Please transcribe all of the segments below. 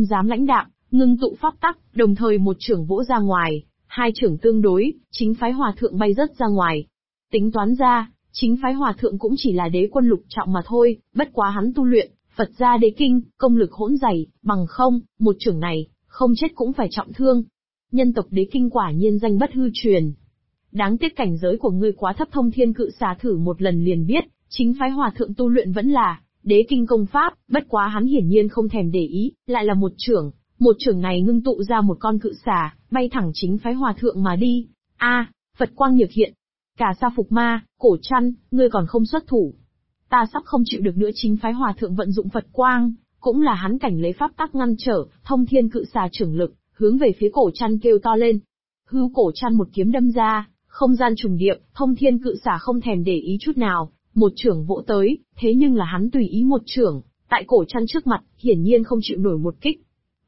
dám lãnh đạm, ngưng tụ pháp tắc, đồng thời một chưởng vỗ ra ngoài, hai chưởng tương đối, chính phái hòa thượng bay rớt ra ngoài. Tính toán ra, chính phái hòa thượng cũng chỉ là đế quân lục trọng mà thôi, bất quá hắn tu luyện Phật gia đế kinh, công lực hỗn dày, bằng không, một chưởng này, không chết cũng phải trọng thương. Nhân tộc đế kinh quả nhiên danh bất hư truyền. Đáng tiếc cảnh giới của ngươi quá thấp. Thông Thiên Cự Xà thử một lần liền biết, chính phái hòa thượng tu luyện vẫn là đế kinh công pháp, bất quá hắn hiển nhiên không thèm để ý, lại là một chưởng này ngưng tụ ra một con cự xà, bay thẳng chính phái hòa thượng mà đi. Phật quang nhược hiện. Cả sa phục ma, Cổ Trăn, ngươi còn không xuất thủ. Ta sắp không chịu được nữa. Chính phái hòa thượng vận dụng Phật quang, cũng là hắn cảnh lấy pháp tắc ngăn trở, Thông Thiên Cự Xà chưởng lực, hướng về phía Cổ Trăn kêu to lên. Hưu Cổ Trăn một kiếm đâm ra, không gian trùng điệp, Thông Thiên Cự Xà không thèm để ý chút nào, một chưởng vỗ tới, thế nhưng là hắn tùy ý một chưởng, tại Cổ Trăn trước mặt, hiển nhiên không chịu nổi một kích.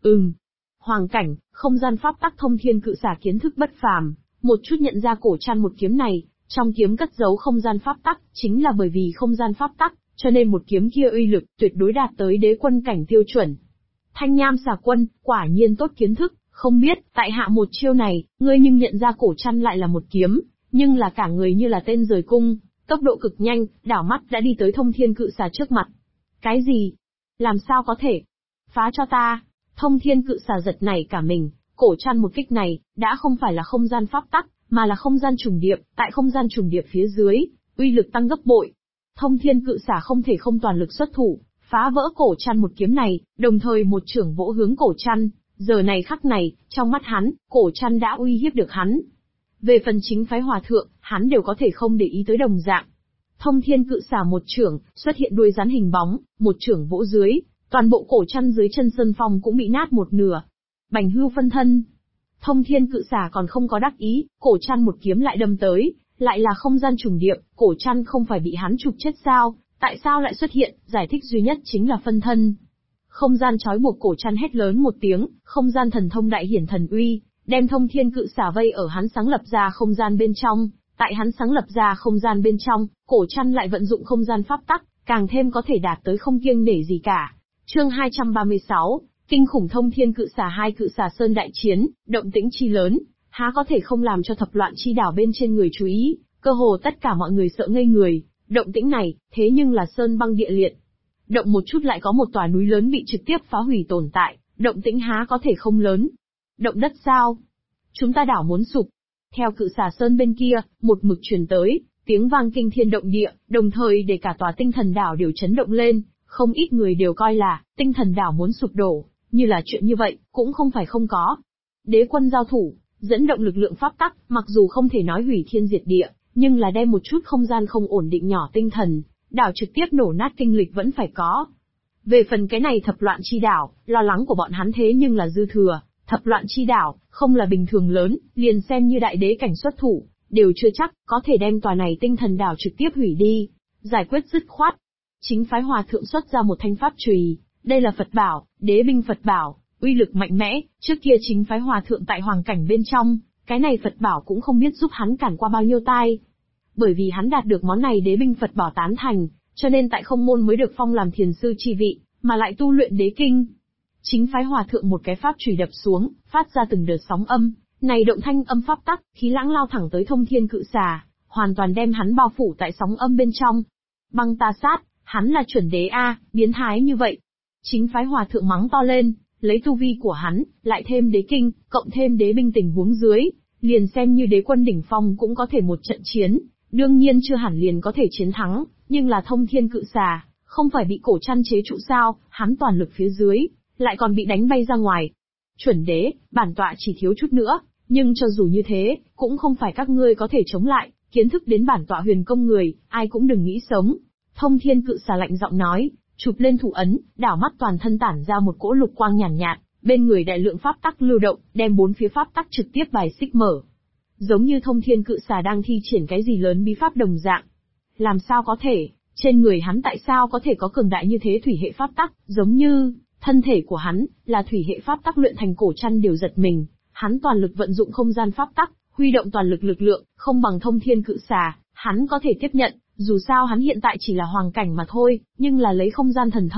Hoàng cảnh, không gian pháp tắc. Thông Thiên Cự Xà kiến thức bất phàm, một chút nhận ra Cổ Trăn một kiếm này, trong kiếm cất giấu không gian pháp tắc, chính là bởi vì không gian pháp tắc, cho nên một kiếm kia uy lực tuyệt đối đạt tới đế quân cảnh tiêu chuẩn. Thanh Nham Xà Quân, quả nhiên tốt kiến thức, không biết, tại hạ một chiêu này, ngươi nhưng nhận ra Cổ Trăn lại là một kiếm, nhưng là cả người như là tên rời cung, tốc độ cực nhanh, đảo mắt đã đi tới Thông Thiên Cự Xà trước mặt. Cái gì? Làm sao có thể? Phá cho ta! Thông Thiên Cự Xà giật nảy cả mình, Cổ Trăn một kích này, đã không phải là không gian pháp tắc, mà là không gian trùng điệp, tại không gian trùng điệp phía dưới, uy lực tăng gấp bội. Thông Thiên Cự Xà không thể không toàn lực xuất thủ, phá vỡ Cổ Trăn một kiếm này, đồng thời một chưởng vỗ hướng Cổ Trăn. Giờ này khắc này, trong mắt hắn, Cổ Trăn đã uy hiếp được hắn. Về phần chính phái hòa thượng, hắn đều có thể không để ý tới đồng dạng. Thông Thiên Cự Xà một chưởng, xuất hiện đuôi rắn hình bóng, một chưởng vỗ dưới, toàn bộ Cổ Trăn dưới chân Sơn Phong cũng bị nát một nửa. Bành hưu phân thân. Thông Thiên Cự Xà còn không có đắc ý, Cổ Trăn một kiếm lại đâm tới, lại là không gian trùng điệp, Cổ Trăn không phải bị hắn chụp chết sao, tại sao lại xuất hiện? Giải thích duy nhất chính là phân thân. Không gian trói buộc. Cổ Trăn hét lớn một tiếng, không gian thần thông đại hiển thần uy, đem Thông Thiên Cự Xà vây ở hắn sáng lập ra không gian bên trong. Tại hắn sáng lập ra không gian bên trong, Cổ Trăn lại vận dụng không gian pháp tắc, càng thêm có thể đạt tới không kiêng nể gì cả. Chương 236, kinh khủng Thông Thiên Cự Xà. Hai Cự Xà Sơn đại chiến, động tĩnh chi lớn, há có thể không làm cho thập loạn chi đảo bên trên người chú ý, cơ hồ tất cả mọi người sợ ngây người. Động tĩnh này, thế nhưng là sơn băng địa liệt. Động một chút lại có một tòa núi lớn bị trực tiếp phá hủy tồn tại, động tĩnh há có thể không lớn. Động đất sao? Chúng ta đảo muốn sụp. Theo Cự Xà Sơn bên kia, một mực truyền tới, tiếng vang kinh thiên động địa, đồng thời để cả tòa tinh thần đảo đều chấn động lên, không ít người đều coi là, tinh thần đảo muốn sụp đổ, như là chuyện như vậy, cũng không phải không có. Đế quân giao thủ, dẫn động lực lượng pháp tắc, mặc dù không thể nói hủy thiên diệt địa, nhưng là đem một chút không gian không ổn định nhỏ tinh thần, đảo trực tiếp nổ nát kinh lịch vẫn phải có. Về phần cái này thập loạn chi đảo, lo lắng của bọn hắn thế nhưng là dư thừa, thập loạn chi đảo, không là bình thường lớn, liền xem như đại đế cảnh xuất thủ, đều chưa chắc, có thể đem tòa này tinh thần đảo trực tiếp hủy đi, giải quyết dứt khoát. Chính phái hòa thượng xuất ra một thanh pháp chùy, đây là Phật bảo, đế binh Phật bảo, uy lực mạnh mẽ, trước kia chính phái hòa thượng tại hoàng cảnh bên trong, cái này Phật bảo cũng không biết giúp hắn cản qua bao nhiêu tai. Bởi vì hắn đạt được món này đế binh Phật bảo tán thành, cho nên tại không môn mới được phong làm thiền sư chi vị, mà lại tu luyện đế kinh. Chính phái hòa thượng một cái pháp chùy đập xuống, phát ra từng đợt sóng âm, này động thanh âm pháp tắc, khí lãng lao thẳng tới Thông Thiên Cự Xà, hoàn toàn đem hắn bao phủ tại sóng âm bên trong. Băng ta sát, hắn là chuẩn đế a, biến thái như vậy. Chính phái hòa thượng mắng to lên, lấy tu vi của hắn, lại thêm đế kinh, cộng thêm đế binh tình huống dưới, liền xem như đế quân đỉnh phong cũng có thể một trận chiến, đương nhiên chưa hẳn liền có thể chiến thắng, nhưng là Thông Thiên Cự Xà, không phải bị Cổ Trăn chế trụ sao, hắn toàn lực phía dưới, lại còn bị đánh bay ra ngoài. Chuẩn đế, bản tọa chỉ thiếu chút nữa, nhưng cho dù như thế, cũng không phải các ngươi có thể chống lại, kiến thức đến bản tọa huyền công người, ai cũng đừng nghĩ sống. Thông Thiên Cự Xà lạnh giọng nói, chụp lên thủ ấn, đảo mắt toàn thân tản ra một cỗ lục quang nhàn nhạt, bên người đại lượng pháp tắc lưu động, đem bốn phía pháp tắc trực tiếp bài xích mở. Giống như Thông Thiên Cự Xà đang thi triển cái gì lớn bí pháp đồng dạng. Làm sao có thể, trên người hắn tại sao có thể có cường đại như thế thủy hệ pháp tắc, giống như thân thể của hắn là thủy hệ pháp tắc luyện thành. Cổ Trăn đều giật mình, hắn toàn lực vận dụng không gian pháp tắc, huy động toàn lực lực lượng, không bằng Thông Thiên Cự Xà, hắn có thể tiếp nhận, dù sao hắn hiện tại chỉ là hoàng cảnh mà thôi, nhưng là lấy không gian thần thông,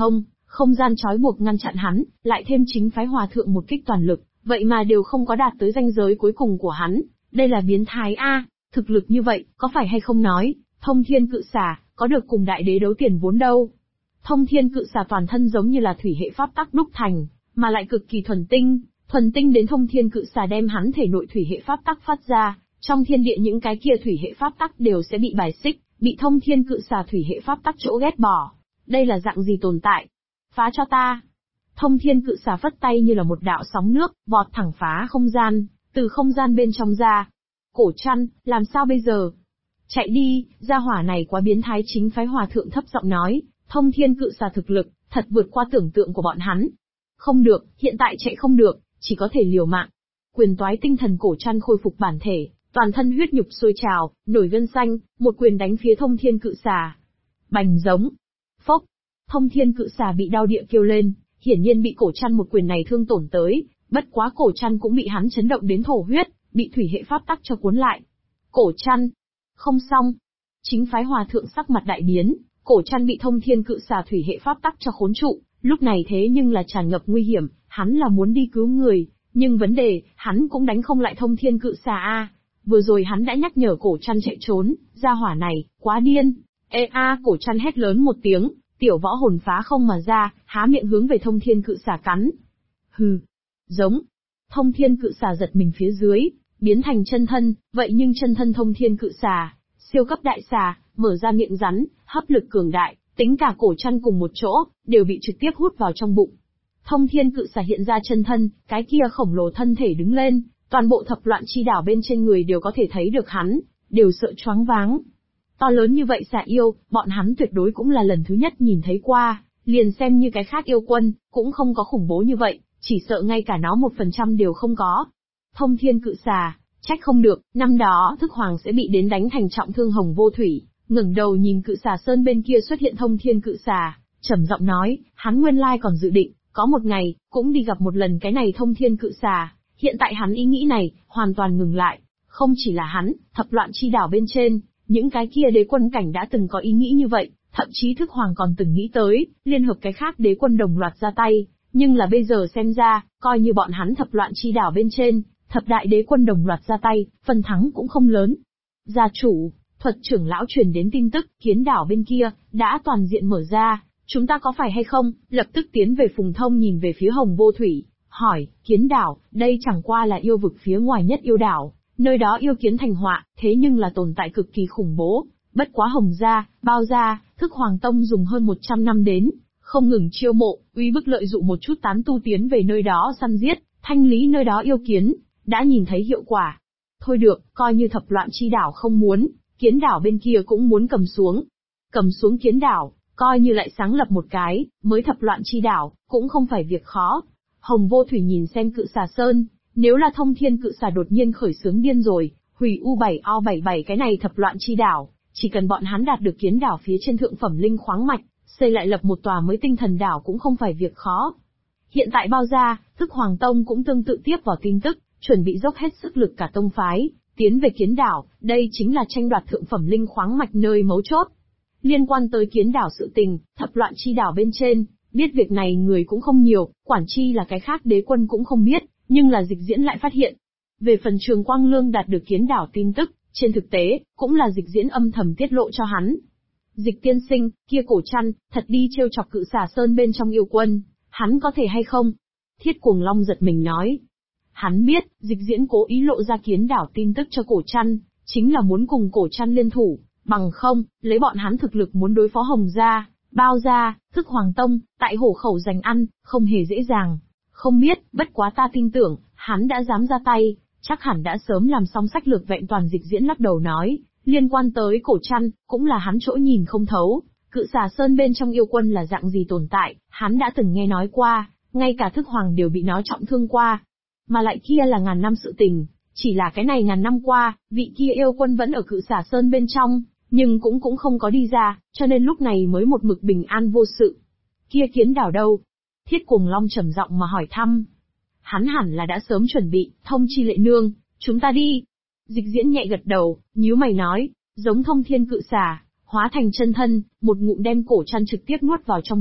Không gian trói buộc ngăn chặn hắn, lại thêm chính phái hòa thượng một kích toàn lực, vậy mà đều không có đạt tới ranh giới cuối cùng của hắn. Đây là biến thái a, thực lực như vậy, có phải hay không nói, Thông Thiên Cự Xà, có được cùng đại đế đấu tiền vốn đâu. Thông Thiên Cự Xà toàn thân giống như là thủy hệ pháp tắc đúc thành, mà lại cực kỳ thuần tinh đến Thông Thiên Cự Xà đem hắn thể nội thủy hệ pháp tắc phát ra, trong thiên địa những cái kia thủy hệ pháp tắc đều sẽ bị bài xích, bị Thông Thiên Cự Xà thủy hệ pháp tắc chỗ ghét bỏ. Đây là dạng gì tồn tại? Phá cho ta! Thông Thiên Cự Xà phất tay như là một đạo sóng nước, vọt thẳng phá không gian, từ không gian bên trong ra. Cổ Trăn, làm sao bây giờ? Chạy đi, gia hỏa này quá biến thái, chính phái hòa thượng thấp giọng nói, Thông Thiên Cự Xà thực lực, thật vượt qua tưởng tượng của bọn hắn. Không được, hiện tại chạy không được, chỉ có thể liều mạng. Quyền toái tinh thần Cổ Trăn khôi phục bản thể, toàn thân huyết nhục sôi trào, nổi gân xanh, một quyền đánh phía Thông Thiên Cự Xà. Bành giống. Phốc. Thông Thiên Cự Xà bị đau địa kêu lên, hiển nhiên bị Cổ Trăn một quyền này thương tổn tới, bất quá Cổ Trăn cũng bị hắn chấn động đến thổ huyết, bị thủy hệ pháp tắc cho cuốn lại. Cổ Trăn. Không xong. Chính phái hòa thượng sắc mặt đại biến, Cổ Trăn bị Thông Thiên Cự Xà thủy hệ pháp tắc cho khốn trụ, lúc này thế nhưng là tràn ngập nguy hiểm, hắn là muốn đi cứu người, nhưng vấn đề, hắn cũng đánh không lại Thông Thiên Cự Xà a. Vừa rồi hắn đã nhắc nhở Cổ Trăn chạy trốn, gia hỏa này, quá điên. Ê a, Cổ Trăn hét lớn một tiếng, tiểu võ hồn phá không mà ra, há miệng hướng về Thông Thiên Cự Xà cắn. Hừ. Giống. Thông Thiên Cự Xà giật mình phía dưới, biến thành chân thân, vậy nhưng chân thân Thông Thiên Cự Xà, siêu cấp đại xà, mở ra miệng rắn, hấp lực cường đại, tính cả Cổ Trăn cùng một chỗ, đều bị trực tiếp hút vào trong bụng. Thông Thiên Cự Xà hiện ra chân thân, cái kia khổng lồ thân thể đứng lên, toàn bộ thập loạn chi đảo bên trên người đều có thể thấy được hắn, đều sợ choáng váng. To lớn như vậy xà yêu, bọn hắn tuyệt đối cũng là lần thứ nhất nhìn thấy qua, liền xem như cái khác yêu quân, cũng không có khủng bố như vậy, chỉ sợ ngay cả nó 1% đều không có. Thông Thiên Cự Xà, trách không được, năm đó Thức Hoàng sẽ bị đến đánh thành trọng thương Hồng Vô Thủy, ngẩng đầu nhìn Cự Xà Sơn bên kia xuất hiện Thông Thiên Cự Xà, trầm giọng nói, hắn nguyên lai còn dự định, có một ngày, cũng đi gặp một lần cái này Thông Thiên Cự Xà, hiện tại hắn ý nghĩ này, hoàn toàn ngừng lại, không chỉ là hắn, thập loạn chi đảo bên trên, những cái kia đế quân cảnh đã từng có ý nghĩ như vậy, thậm chí Thức Hoàng còn từng nghĩ tới, liên hợp cái khác đế quân đồng loạt ra tay, nhưng là bây giờ xem ra, coi như bọn hắn thập loạn chi đảo bên trên, thập đại đế quân đồng loạt ra tay, phần thắng cũng không lớn. Gia chủ, Thuật trưởng lão truyền đến tin tức, Kiến đảo bên kia, đã toàn diện mở ra, chúng ta có phải hay không, lập tức tiến về Phùng Thông nhìn về phía Hồng Vô Thủy, hỏi, Kiến đảo, đây chẳng qua là yêu vực phía ngoài nhất yêu đảo, nơi đó yêu kiến thành họa, thế nhưng là tồn tại cực kỳ khủng bố, bất quá Hồng gia, Bao gia, Thức Hoàng Tông dùng hơn 100 năm đến, không ngừng chiêu mộ, uy bức lợi dụng một chút tán tu tiến về nơi đó săn giết, thanh lý nơi đó yêu kiến, đã nhìn thấy hiệu quả. Thôi được, coi như thập loạn chi đảo không muốn, Kiến đảo bên kia cũng muốn cầm xuống. Cầm xuống Kiến đảo, coi như lại sáng lập một cái, mới thập loạn chi đảo, cũng không phải việc khó. Hồng Vô Thủy nhìn xem Cự Xà Sơn, nếu là Thông Thiên Cự Xà đột nhiên khởi xướng điên rồi, hủy U7O77 cái này thập loạn chi đảo, chỉ cần bọn hắn đạt được Kiến đảo phía trên thượng phẩm linh khoáng mạch, xây lại lập một tòa mới tinh thần đảo cũng không phải việc khó. Hiện tại Bao gia, Thức Hoàng Tông cũng tương tự tiếp vào tin tức, chuẩn bị dốc hết sức lực cả tông phái, tiến về Kiến đảo, đây chính là tranh đoạt thượng phẩm linh khoáng mạch nơi mấu chốt. Liên quan tới Kiến đảo sự tình, thập loạn chi đảo bên trên, biết việc này người cũng không nhiều, quản chi là cái khác đế quân cũng không biết, nhưng là Dịch Diễn lại phát hiện. Về phần Trường Quang Lương đạt được Kiến đảo tin tức, trên thực tế, cũng là Dịch Diễn âm thầm tiết lộ cho hắn. Dịch tiên sinh, kia Cổ Trăn, thật đi trêu chọc Cự Xà Sơn bên trong yêu quân, hắn có thể hay không? Thiết Cuồng Long giật mình nói. Hắn biết, Dịch Diễn cố ý lộ ra Kiến đảo tin tức cho Cổ Trăn, chính là muốn cùng Cổ Trăn liên thủ, bằng không, lấy bọn hắn thực lực muốn đối phó Hồng gia, Bao gia, Thức Hoàng Tông, tại hổ khẩu giành ăn, không hề dễ dàng. Không biết, bất quá ta tin tưởng, hắn đã dám ra tay, chắc hẳn đã sớm làm xong sách lược vẹn toàn. Dịch Diễn lắc đầu nói, liên quan tới Cổ Trăn, cũng là hắn chỗ nhìn không thấu, Cự Xà Sơn bên trong yêu quân là dạng gì tồn tại, hắn đã từng nghe nói qua, ngay cả Thức Hoàng đều bị nó trọng thương qua. Mà lại kia là ngàn năm sự tình, chỉ là cái này ngàn năm qua, vị kia yêu quân vẫn ở Cự Xà Sơn bên trong, nhưng cũng không có đi ra, cho nên lúc này mới một mực bình an vô sự. Kia Kiến đảo đâu? Thiết Cuồng Long trầm giọng mà hỏi thăm. Hắn hẳn là đã sớm chuẩn bị, Thông Chi Lệ Nương, chúng ta đi. Dịch Diễn nhẹ gật đầu, nhíu mày nói, giống Thông Thiên Cự Xà, hóa thành chân thân, một ngụm đem Cổ Trăn trực tiếp nuốt vào trong bụng,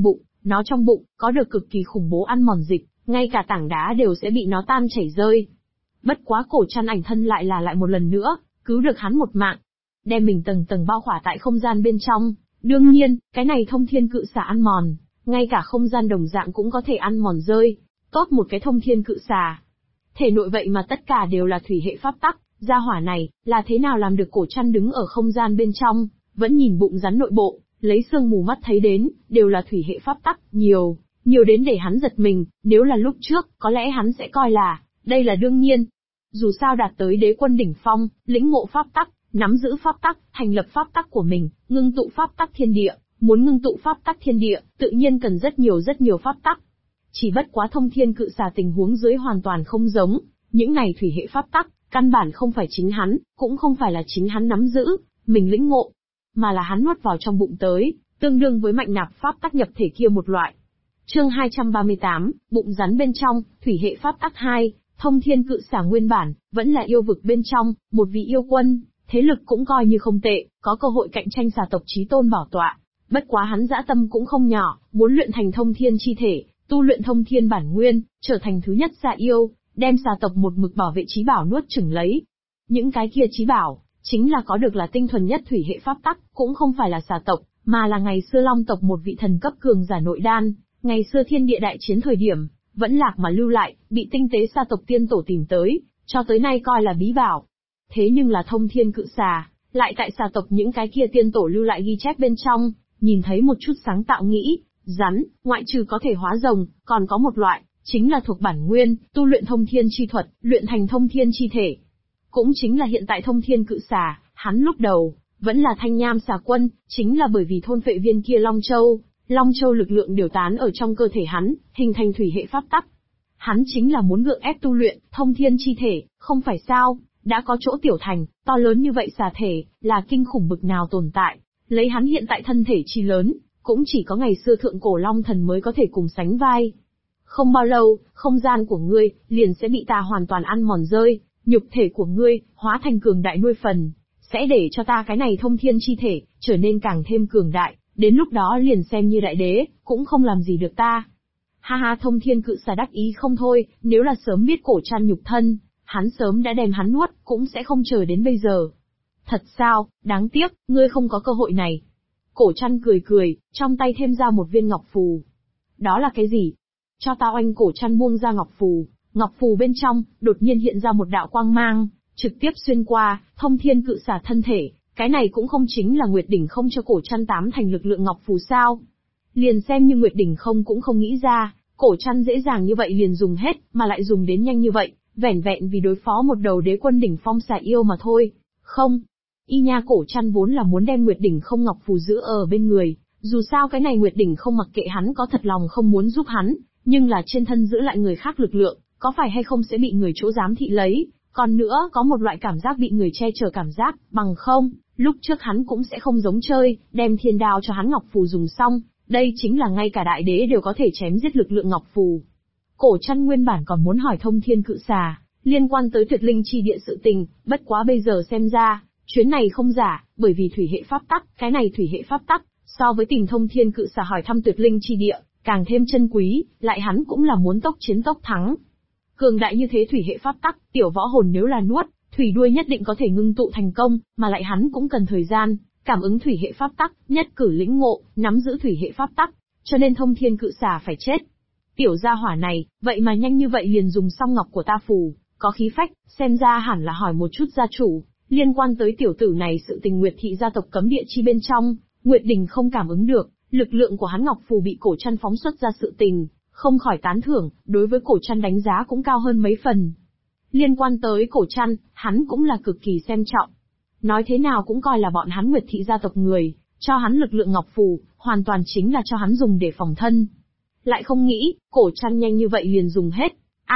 Nó trong bụng, có được cực kỳ khủng bố ăn mòn dịch, ngay cả tảng đá đều sẽ bị nó tan chảy rơi. Bất quá Cổ Trăn ảnh thân lại một lần nữa, cứu được hắn một mạng. Đem mình tầng tầng bao khỏa tại không gian bên trong. Đương nhiên, cái này thông thiên cự xà ăn mòn, ngay cả không gian đồng dạng cũng có thể ăn mòn rơi. Tốt một cái thông thiên cự xà. Thể nội vậy mà tất cả đều là thủy hệ pháp tắc, gia hỏa này, là thế nào làm được Cổ Trăn đứng ở không gian bên trong, vẫn nhìn bụng rắn nội bộ, lấy xương mù mắt thấy đến, đều là thủy hệ pháp tắc, nhiều đến để hắn giật mình, nếu là lúc trước, có lẽ hắn sẽ coi là, đây là đương nhiên. Dù sao đạt tới đế quân đỉnh phong, lĩnh ngộ pháp tắc, nắm giữ pháp tắc, thành lập pháp tắc của mình, ngưng tụ pháp tắc thiên địa, muốn ngưng tụ pháp tắc thiên địa, tự nhiên cần rất nhiều pháp tắc. Chỉ bất quá thông thiên cự xà tình huống dưới hoàn toàn không giống, những này thủy hệ pháp tắc, căn bản không phải chính hắn, cũng không phải là chính hắn nắm giữ, mình lĩnh ngộ, mà là hắn nuốt vào trong bụng tới, tương đương với mạnh nạp pháp tắc nhập thể kia một loại. Chương 238, bụng rắn bên trong, thủy hệ pháp tắc 2, thông thiên cự xà nguyên bản, vẫn là yêu vực bên trong, một vị yêu quân, thế lực cũng coi như không tệ, có cơ hội cạnh tranh xà tộc chí tôn bảo tọa. Bất quá hắn dã tâm cũng không nhỏ, muốn luyện thành thông thiên chi thể, tu luyện thông thiên bản nguyên, trở thành thứ nhất xà yêu, đem xà tộc một mực bảo vệ chí bảo nuốt chửng lấy. Những cái kia chí bảo, chính là có được là tinh thuần nhất thủy hệ pháp tắc, cũng không phải là xà tộc, mà là ngày xưa long tộc một vị thần cấp cường giả nội đan, ngày xưa thiên địa đại chiến thời điểm, vẫn lạc mà lưu lại, bị tinh tế xà tộc tiên tổ tìm tới, cho tới nay coi là bí bảo. Thế nhưng là thông thiên cự xà, lại tại xà tộc những cái kia tiên tổ lưu lại ghi chép bên trong, nhìn thấy một chút sáng tạo nghĩ, rắn, ngoại trừ có thể hóa rồng, còn có một loại, chính là thuộc bản nguyên, tu luyện thông thiên chi thuật, luyện thành thông thiên chi thể. Cũng chính là hiện tại thông thiên cự xà, hắn lúc đầu, vẫn là thanh nham xà quân, chính là bởi vì thôn phệ viên kia Long Châu lực lượng điều tán ở trong cơ thể hắn, hình thành thủy hệ pháp tắc. Hắn chính là muốn gượng ép tu luyện, thông thiên chi thể, không phải sao, đã có chỗ tiểu thành, to lớn như vậy xà thể, là kinh khủng bực nào tồn tại, lấy hắn hiện tại thân thể chi lớn, cũng chỉ có ngày xưa thượng cổ long thần mới có thể cùng sánh vai. Không bao lâu, không gian của ngươi, liền sẽ bị ta hoàn toàn ăn mòn rơi, nhục thể của ngươi, hóa thành cường đại nuôi phần, sẽ để cho ta cái này thông thiên chi thể, trở nên càng thêm cường đại, đến lúc đó liền xem như đại đế, cũng không làm gì được ta. Ha ha, thông thiên cự xà đắc ý không thôi, nếu là sớm biết Cổ Trăn nhục thân, hắn sớm đã đem hắn nuốt, cũng sẽ không chờ đến bây giờ. Thật sao, đáng tiếc, ngươi không có cơ hội này. Cổ Trăn cười, trong tay thêm ra một viên ngọc phù. Đó là cái gì? Cho ta oanh. Cổ Trăn buông ra ngọc phù bên trong, đột nhiên hiện ra một đạo quang mang, trực tiếp xuyên qua, thông thiên cự xà thân thể, cái này cũng không chính là Nguyệt Đỉnh không cho Cổ Trăn tám thành lực lượng ngọc phù sao? Liền xem như Nguyệt Đỉnh không cũng không nghĩ ra, Cổ Trăn dễ dàng như vậy liền dùng hết, mà lại dùng đến nhanh như vậy, vẻn vẹn vì đối phó một đầu đế quân đỉnh phong xà yêu mà thôi. Không, y nha, Cổ Trăn vốn là muốn đem Nguyệt Đỉnh không ngọc phù giữ ở bên người, dù sao cái này Nguyệt Đỉnh không mặc kệ hắn có thật lòng không muốn giúp hắn, nhưng là trên thân giữ lại người khác lực lượng, có phải hay không sẽ bị người chỗ giám thị lấy, còn nữa có một loại cảm giác bị người che chở cảm giác, bằng không, lúc trước hắn cũng sẽ không giống chơi, đem thiên đao cho hắn ngọc phù dùng xong, đây chính là ngay cả đại đế đều có thể chém giết lực lượng ngọc phù. Cổ Trăn nguyên bản còn muốn hỏi thông thiên cự xà, liên quan tới tuyệt linh chi địa sự tình, bất quá bây giờ xem ra, chuyến này không giả, bởi vì thủy hệ pháp tắc, cái này thủy hệ pháp tắc, so với tình thông thiên cự xà hỏi thăm tuyệt linh chi địa, càng thêm chân quý, lại hắn cũng là muốn tốc chiến tốc thắng. Cường đại như thế thủy hệ pháp tắc, tiểu võ hồn nếu là nuốt, thủy đuôi nhất định có thể ngưng tụ thành công, mà lại hắn cũng cần thời gian, cảm ứng thủy hệ pháp tắc, nhất cử lĩnh ngộ, nắm giữ thủy hệ pháp tắc, cho nên thông thiên cự xà phải chết. Tiểu gia hỏa này, vậy mà nhanh như vậy liền dùng xong ngọc của ta phù, có khí phách, xem ra hẳn là hỏi một chút gia chủ, liên quan tới tiểu tử này sự tình Nguyệt thị gia tộc cấm địa chi bên trong, Nguyệt Đình không cảm ứng được, lực lượng của hắn ngọc phù bị Cổ Trăn phóng xuất ra sự tình, không khỏi tán thưởng, đối với Cổ Trăn đánh giá cũng cao hơn mấy phần. Liên quan tới Cổ Trăn, hắn cũng là cực kỳ xem trọng. Nói thế nào cũng coi là bọn hắn Nguyệt thị gia tộc người, cho hắn lực lượng ngọc phù, hoàn toàn chính là cho hắn dùng để phòng thân. Lại không nghĩ, Cổ Trăn nhanh như vậy liền dùng hết.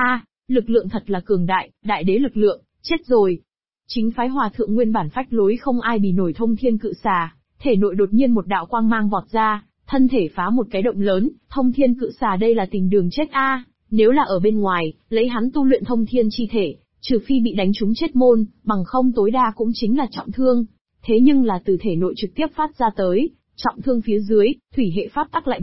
Lực lượng thật là cường đại, đại đế lực lượng, chết rồi. Chính phái hòa thượng nguyên bản phách lối không ai bì nổi thông thiên cự xà, thể nội đột nhiên một đạo quang mang vọt ra, thân thể phá một cái động lớn, thông thiên cự xà đây là tìm đường chết nếu là ở bên ngoài, lấy hắn tu luyện thông thiên chi thể, trừ phi bị đánh trúng chết môn, bằng không tối đa cũng chính là trọng thương. Thế nhưng là từ thể nội trực tiếp phát ra tới, trọng thương phía dưới, thủy hệ pháp tắc lại bị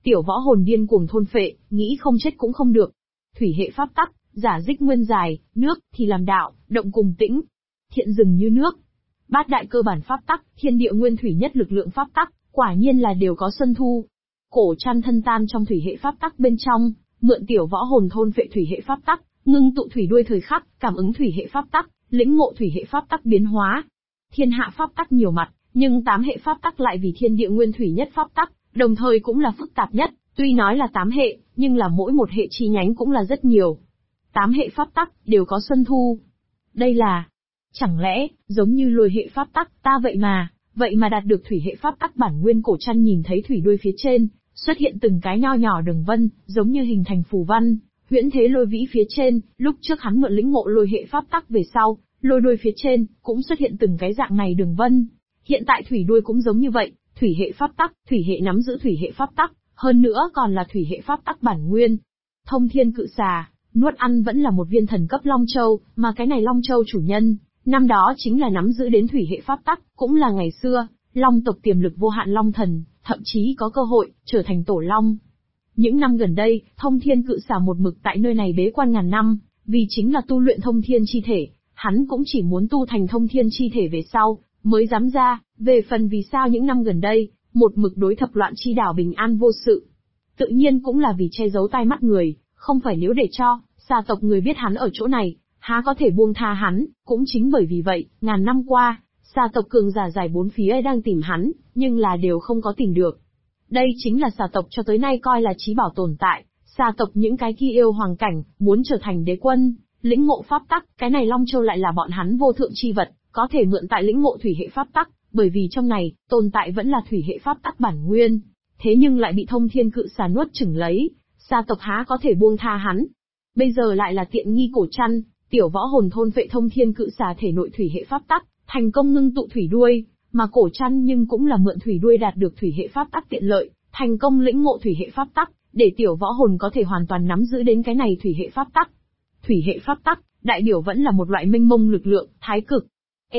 Tiểu võ hồn điên cuồng thôn phệ, nghĩ không chết cũng không được. Thủy hệ pháp tắc, giả dích nguyên dài, nước thì làm đạo, động cùng tĩnh. Thiện dừng như nước. Bát đại cơ bản pháp tắc, thiên địa nguyên thủy nhất lực lượng pháp tắc, quả nhiên là đều có xuân thu. Cổ Trăn thân tan trong thủy hệ pháp tắc bên trong, mượn tiểu võ hồn thôn phệ thủy hệ pháp tắc, ngưng tụ thủy đuôi thời khắc, cảm ứng thủy hệ pháp tắc, lĩnh ngộ thủy hệ pháp tắc biến hóa. Thiên hạ pháp tắc nhiều mặt, nhưng 8 hệ pháp tắc lại vì thiên địa nguyên thủy nhất pháp tắc, đồng thời cũng là phức tạp nhất, tuy nói là 8 hệ, nhưng là mỗi một hệ chi nhánh cũng là rất nhiều. 8 hệ pháp tắc đều có xuân thu. Đây là, chẳng lẽ, giống như lôi hệ pháp tắc, ta vậy mà đạt được thủy hệ pháp tắc bản nguyên. Cổ Trăn nhìn thấy thủy đuôi phía trên, xuất hiện từng cái nho nhỏ đường vân, giống như hình thành phù văn, huyễn thế lôi vĩ phía trên, lúc trước hắn mượn lĩnh ngộ lôi hệ pháp tắc về sau, lôi đuôi phía trên, cũng xuất hiện từng cái dạng này đường vân. Hiện tại thủy đuôi cũng giống như vậy, thủy hệ pháp tắc, thủy hệ nắm giữ thủy hệ pháp tắc, hơn nữa còn là thủy hệ pháp tắc bản nguyên. Thông thiên cự xà, nuốt ăn vẫn là một viên thần cấp Long Châu, mà cái này Long Châu chủ nhân, năm đó chính là nắm giữ đến thủy hệ pháp tắc, cũng là ngày xưa, Long tộc tiềm lực vô hạn Long thần, thậm chí có cơ hội, trở thành tổ Long. Những năm gần đây, thông thiên cự xà một mực tại nơi này bế quan ngàn năm, vì chính là tu luyện thông thiên chi thể, hắn cũng chỉ muốn tu thành thông thiên chi thể về sau, mới dám ra, về phần vì sao những năm gần đây, một mực đối thập loạn chi đảo bình an vô sự. Tự nhiên cũng là vì che giấu tai mắt người, không phải nếu để cho, xà tộc người biết hắn ở chỗ này, há có thể buông tha hắn, cũng chính bởi vì vậy, ngàn năm qua, xà tộc cường giả giải bốn phía đang tìm hắn, nhưng là đều không có tìm được. Đây chính là xà tộc cho tới nay coi là chí bảo tồn tại, xà tộc những cái kia yêu hoàng cảnh, muốn trở thành đế quân, lĩnh ngộ pháp tắc, cái này Long Châu lại là bọn hắn vô thượng chi vật, có thể mượn tại lĩnh ngộ thủy hệ pháp tắc, bởi vì trong này, tồn tại vẫn là thủy hệ pháp tắc bản nguyên, thế nhưng lại bị thông thiên cự xà nuốt chửng lấy, xà tộc há có thể buông tha hắn. Bây giờ lại là tiện nghi Cổ Trăn, tiểu võ hồn thôn phệ thông thiên cự xà thể nội thủy hệ pháp tắc, thành công ngưng tụ thủy đuôi, mà Cổ Trăn nhưng cũng là mượn thủy đuôi đạt được thủy hệ pháp tắc tiện lợi, thành công lĩnh ngộ thủy hệ pháp tắc, để tiểu võ hồn có thể hoàn toàn nắm giữ đến cái này thủy hệ pháp tắc. Thủy hệ pháp tắc, đại biểu vẫn là một loại mênh mông lực lượng, thái cực.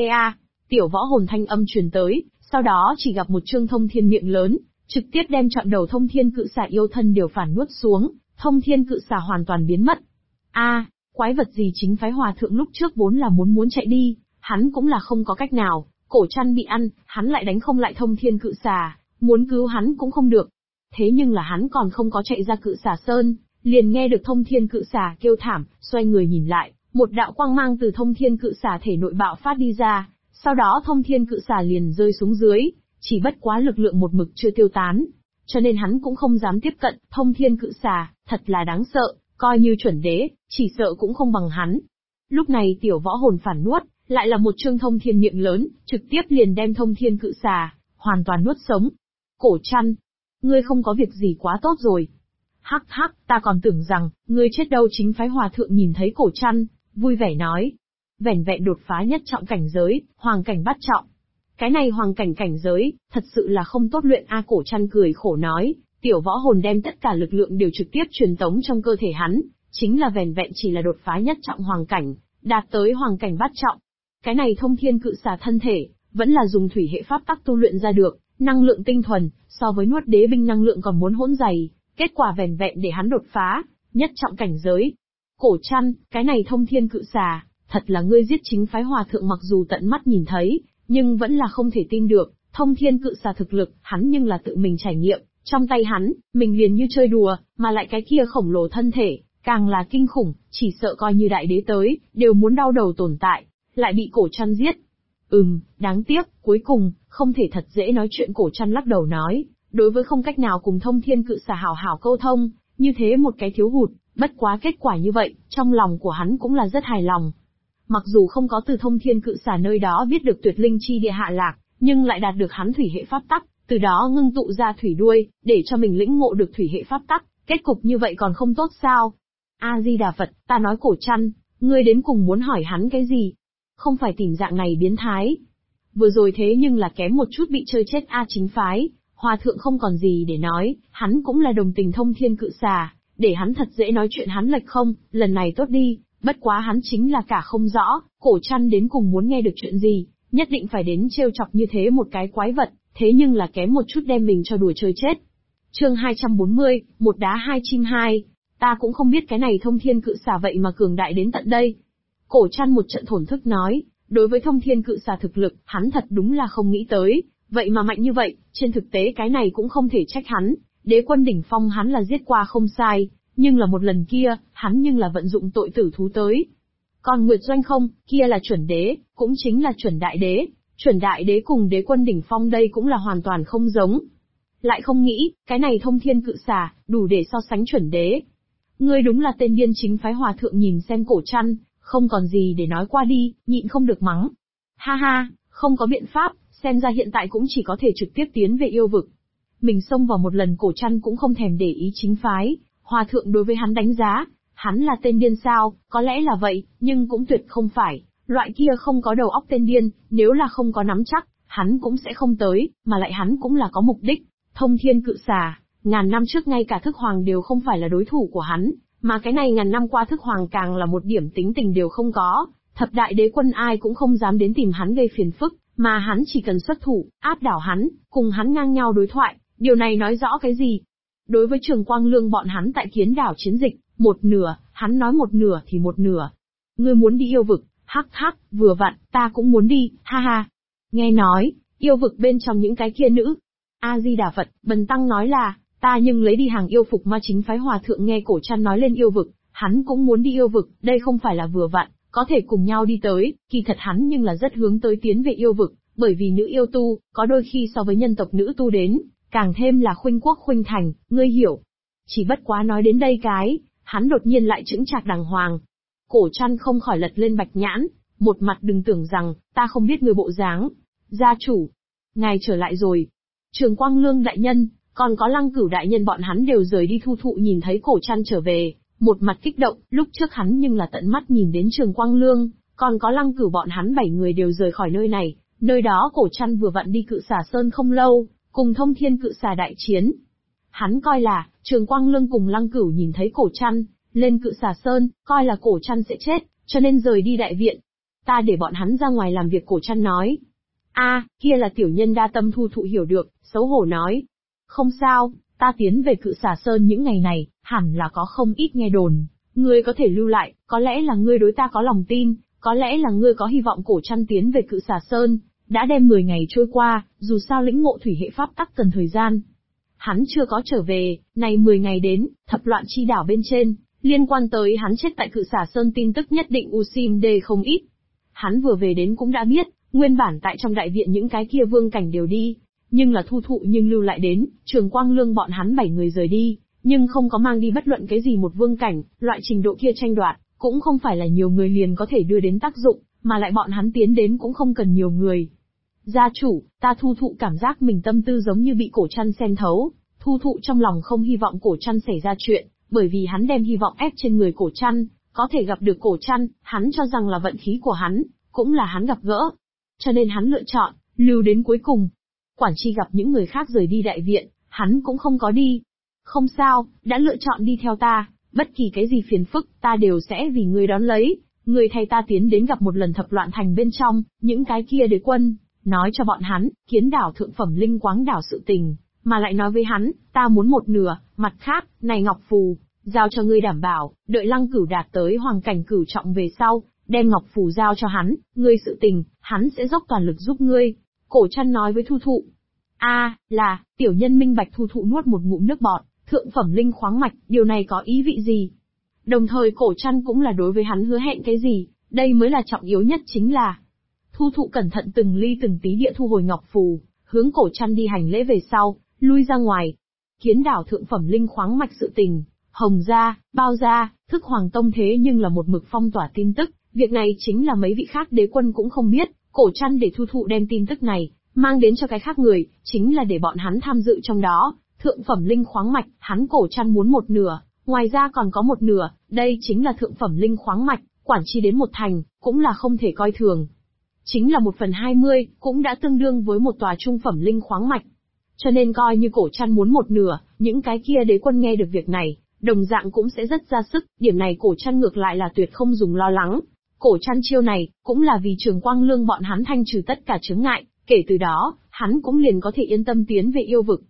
Tiểu võ hồn thanh âm truyền tới, sau đó chỉ gặp một trương thông thiên miệng lớn, trực tiếp đem trọn đầu thông thiên cự xà yêu thân đều phản nuốt xuống, thông thiên cự xà hoàn toàn biến mất. Quái vật gì? Chính phái hòa thượng lúc trước vốn là muốn chạy đi, hắn cũng là không có cách nào, Cổ Trăn bị ăn, hắn lại đánh không lại thông thiên cự xà, muốn cứu hắn cũng không được. Thế nhưng là hắn còn không có chạy ra cự xà sơn, liền nghe được thông thiên cự xà kêu thảm, xoay người nhìn lại, một đạo quang mang từ thông thiên cự xà thể nội bạo phát đi ra, sau đó thông thiên cự xà liền rơi xuống dưới, chỉ bất quá lực lượng một mực chưa tiêu tán, cho nên hắn cũng không dám tiếp cận. Thông thiên cự xà, thật là đáng sợ, coi như chuẩn đế, chỉ sợ cũng không bằng hắn. Lúc này tiểu võ hồn phản nuốt, lại là một trương thông thiên miệng lớn, trực tiếp liền đem thông thiên cự xà hoàn toàn nuốt sống. Cổ Trăn, ngươi không có việc gì quá tốt rồi. Hắc hắc, ta còn tưởng rằng, ngươi chết đâu. Chính phái hòa thượng nhìn thấy Cổ Trăn, vui vẻ nói. Vẻn vẹn đột phá nhất trọng cảnh giới, hoàng cảnh bát trọng. Cái này hoàng cảnh cảnh giới, thật sự là không tốt luyện a. Cổ Trăn cười khổ nói, tiểu võ hồn đem tất cả lực lượng đều trực tiếp truyền tống trong cơ thể hắn, chính là vẻn vẹn chỉ là đột phá nhất trọng hoàng cảnh, đạt tới hoàng cảnh bát trọng. Cái này thông thiên cự xà thân thể, vẫn là dùng thủy hệ pháp tắc tu luyện ra được, năng lượng tinh thuần, so với nuốt đế binh năng lượng còn muốn hỗn dày, kết quả vẻn vẹn để hắn đột phá nhất trọng cảnh giới. Cổ Trăn, cái này thông thiên cự xà, thật là ngươi giết. Chính phái hòa thượng mặc dù tận mắt nhìn thấy, nhưng vẫn là không thể tin được, thông thiên cự xà thực lực, hắn nhưng là tự mình trải nghiệm, trong tay hắn, mình liền như chơi đùa, mà lại cái kia khổng lồ thân thể, càng là kinh khủng, chỉ sợ coi như đại đế tới, đều muốn đau đầu tồn tại, lại bị Cổ Trăn giết. Đáng tiếc, cuối cùng, không thể thật dễ nói chuyện. Cổ Trăn lắc đầu nói, đối với không cách nào cùng thông thiên cự xà hảo hảo câu thông, như thế một cái thiếu hụt, bất quá kết quả như vậy, trong lòng của hắn cũng là rất hài lòng. Mặc dù không có từ thông thiên cự xà nơi đó biết được tuyệt linh chi địa hạ lạc, nhưng lại đạt được hắn thủy hệ pháp tắc, từ đó ngưng tụ ra thủy đuôi, để cho mình lĩnh ngộ được thủy hệ pháp tắc, kết cục như vậy còn không tốt sao? A-di-đà Phật, ta nói Cổ Trăn, ngươi đến cùng muốn hỏi hắn cái gì? Không phải tìm dạng này biến thái. Vừa rồi thế nhưng là kém một chút bị chơi chết a. Chính phái hòa thượng không còn gì để nói, hắn cũng là đồng tình thông thiên cự xà, để hắn thật dễ nói chuyện. Hắn lệch không, lần này tốt đi, bất quá hắn chính là cả không rõ, Cổ Trăn đến cùng muốn nghe được chuyện gì, nhất định phải đến trêu chọc như thế một cái quái vật, thế nhưng là kém một chút đem mình cho đùa chơi chết. Chương 240, một đá hai chim hai. Ta cũng không biết cái này thông thiên cự xà vậy mà cường đại đến tận đây. Cổ Trăn một trận thổn thức nói, đối với thông thiên cự xà thực lực, hắn thật đúng là không nghĩ tới, vậy mà mạnh như vậy, trên thực tế cái này cũng không thể trách hắn, đế quân đỉnh phong hắn là giết qua không sai, nhưng là một lần kia, hắn nhưng là vận dụng tội tử thú tới. Còn Nguyệt Doanh không, kia là chuẩn đế, cũng chính là chuẩn đại đế cùng đế quân đỉnh phong đây cũng là hoàn toàn không giống. Lại không nghĩ, cái này thông thiên cự xà, đủ để so sánh chuẩn đế. Ngươi đúng là tên điên. Chính phái hòa thượng nhìn xem Cổ Trăn, không còn gì để nói qua đi, nhịn không được mắng. Ha ha, không có biện pháp, xem ra hiện tại cũng chỉ có thể trực tiếp tiến về yêu vực. Mình xông vào một lần Cổ Trăn cũng không thèm để ý chính phái, hòa thượng đối với hắn đánh giá, hắn là tên điên sao, có lẽ là vậy, nhưng cũng tuyệt không phải, loại kia không có đầu óc tên điên, nếu là không có nắm chắc, hắn cũng sẽ không tới, mà lại hắn cũng là có mục đích. Thông thiên cự xà, ngàn năm trước ngay cả thức hoàng đều không phải là đối thủ của hắn, mà cái này ngàn năm qua thức hoàng càng là một điểm tính tình đều không có, thập đại đế quân ai cũng không dám đến tìm hắn gây phiền phức, mà hắn chỉ cần xuất thủ, áp đảo hắn, cùng hắn ngang nhau đối thoại, điều này nói rõ cái gì? Đối với Trường Quang Lương bọn hắn tại Kiến Đảo chiến dịch, một nửa, hắn nói một nửa thì một nửa. Ngươi muốn đi yêu vực, hắc hắc, vừa vặn, ta cũng muốn đi, ha ha. Nghe nói, yêu vực bên trong những cái kia nữ. A-di-đà Phật, Bần Tăng nói là, ta nhưng lấy đi hàng yêu phục ma. Chính phái hòa thượng nghe Cổ Trăn nói lên yêu vực, hắn cũng muốn đi yêu vực, đây không phải là vừa vặn, có thể cùng nhau đi tới, kỳ thật hắn nhưng là rất hướng tới tiến về yêu vực, bởi vì nữ yêu tu, có đôi khi so với nhân tộc nữ tu đến, càng thêm là khuynh quốc khuynh thành, ngươi hiểu. Chỉ bất quá nói đến đây cái, hắn đột nhiên lại chững chạc đàng hoàng. Cổ Trăn không khỏi lật lên bạch nhãn, một mặt đừng tưởng rằng, ta không biết người bộ dáng. Gia chủ, ngài trở lại rồi. Trường Quang Lương đại nhân, còn có Lăng Cửu đại nhân bọn hắn đều rời đi. Thu thụ nhìn thấy Cổ Trăn trở về, một mặt kích động, lúc trước hắn nhưng là tận mắt nhìn đến Trường Quang Lương, còn có Lăng Cửu bọn hắn 7 người đều rời khỏi nơi này, nơi đó Cổ Trăn vừa vặn đi Cự Xà Sơn không lâu, cùng thông thiên cự xà đại chiến. Hắn coi là, Trường Quang Lương cùng Lăng Cửu nhìn thấy Cổ Trăn lên Cự Xà Sơn, coi là Cổ Trăn sẽ chết, cho nên rời đi đại viện. Ta để bọn hắn ra ngoài làm việc. Cổ Trăn nói. Kia là tiểu nhân đa tâm. Thu thụ hiểu được, xấu hổ nói. Không sao, ta tiến về Cự Xà Sơn những ngày này, hẳn là có không ít nghe đồn. Ngươi có thể lưu lại, có lẽ là ngươi đối ta có lòng tin, có lẽ là ngươi có hy vọng. Cổ Trăn tiến về Cự Xà Sơn, đã đem 10 ngày trôi qua, dù sao lĩnh ngộ thủy hệ pháp tắc cần thời gian. Hắn chưa có trở về, này 10 ngày đến, thập loạn chi đảo bên trên, liên quan tới hắn chết tại Cự Xà Sơn tin tức nhất định Usim đề không ít. Hắn vừa về đến cũng đã biết, nguyên bản tại trong đại viện những cái kia vương cảnh đều đi, nhưng là Thu thụ nhưng lưu lại đến, Trường Quang Lương bọn hắn 7 người rời đi, nhưng không có mang đi bất luận cái gì một vương cảnh, loại trình độ kia tranh đoạt, cũng không phải là nhiều người liền có thể đưa đến tác dụng, mà lại bọn hắn tiến đến cũng không cần nhiều người. Gia chủ, ta Thu thụ cảm giác mình tâm tư giống như bị Cổ Trăn xem thấu. Thu thụ trong lòng không hy vọng Cổ Trăn xảy ra chuyện, bởi vì hắn đem hy vọng ép trên người Cổ Trăn, có thể gặp được Cổ Trăn, hắn cho rằng là vận khí của hắn, cũng là hắn gặp gỡ. Cho nên hắn lựa chọn, lưu đến cuối cùng. Quản chi gặp những người khác rời đi đại viện, hắn cũng không có đi. Không sao, đã lựa chọn đi theo ta, bất kỳ cái gì phiền phức, ta đều sẽ vì ngươi đón lấy. Ngươi thay ta tiến đến gặp một lần thập loạn thành bên trong, những cái kia đế quân. Nói cho bọn hắn, Kiến Đảo thượng phẩm linh quáng đảo sự tình, mà lại nói với hắn, ta muốn một nửa, mặt khác, này ngọc phù, giao cho ngươi đảm bảo, đợi Lăng Cửu đạt tới hoàng cảnh cửu trọng về sau, đem ngọc phù giao cho hắn, ngươi sự tình, hắn sẽ dốc toàn lực giúp ngươi. Cổ Trăn nói với Thu thụ. Là, tiểu nhân minh bạch. Thu thụ nuốt một ngụm nước bọt, thượng phẩm linh khoáng mạch, điều này có ý vị gì? Đồng thời Cổ Trăn cũng là đối với hắn hứa hẹn cái gì, đây mới là trọng yếu nhất. Chính là Thu thụ cẩn thận từng ly từng tí địa thu hồi ngọc phù, hướng Cổ Trăn đi hành lễ về sau, lui ra ngoài. Kiến Đảo thượng phẩm linh khoáng mạch sự tình, Hồng gia, Bao gia, Thức Hoàng tông thế nhưng là một mực phong tỏa tin tức, việc này chính là mấy vị khác đế quân cũng không biết. Cổ Trăn để Thu thụ đem tin tức này mang đến cho cái khác người, chính là để bọn hắn tham dự trong đó. Thượng phẩm linh khoáng mạch, hắn Cổ Trăn muốn một nửa, ngoài ra còn có một nửa, đây chính là thượng phẩm linh khoáng mạch, quản chi đến một thành, cũng là không thể coi thường. Chính là 1/20, cũng đã tương đương với một tòa trung phẩm linh khoáng mạch. Cho nên coi như Cổ Trăn muốn một nửa, những cái kia đế quân nghe được việc này, đồng dạng cũng sẽ rất ra sức, điểm này Cổ Trăn ngược lại là tuyệt không dùng lo lắng. Cổ Trăn chiêu này, cũng là vì Trường Quang Lương bọn hắn thanh trừ tất cả chướng ngại, kể từ đó, hắn cũng liền có thể yên tâm tiến về yêu vực.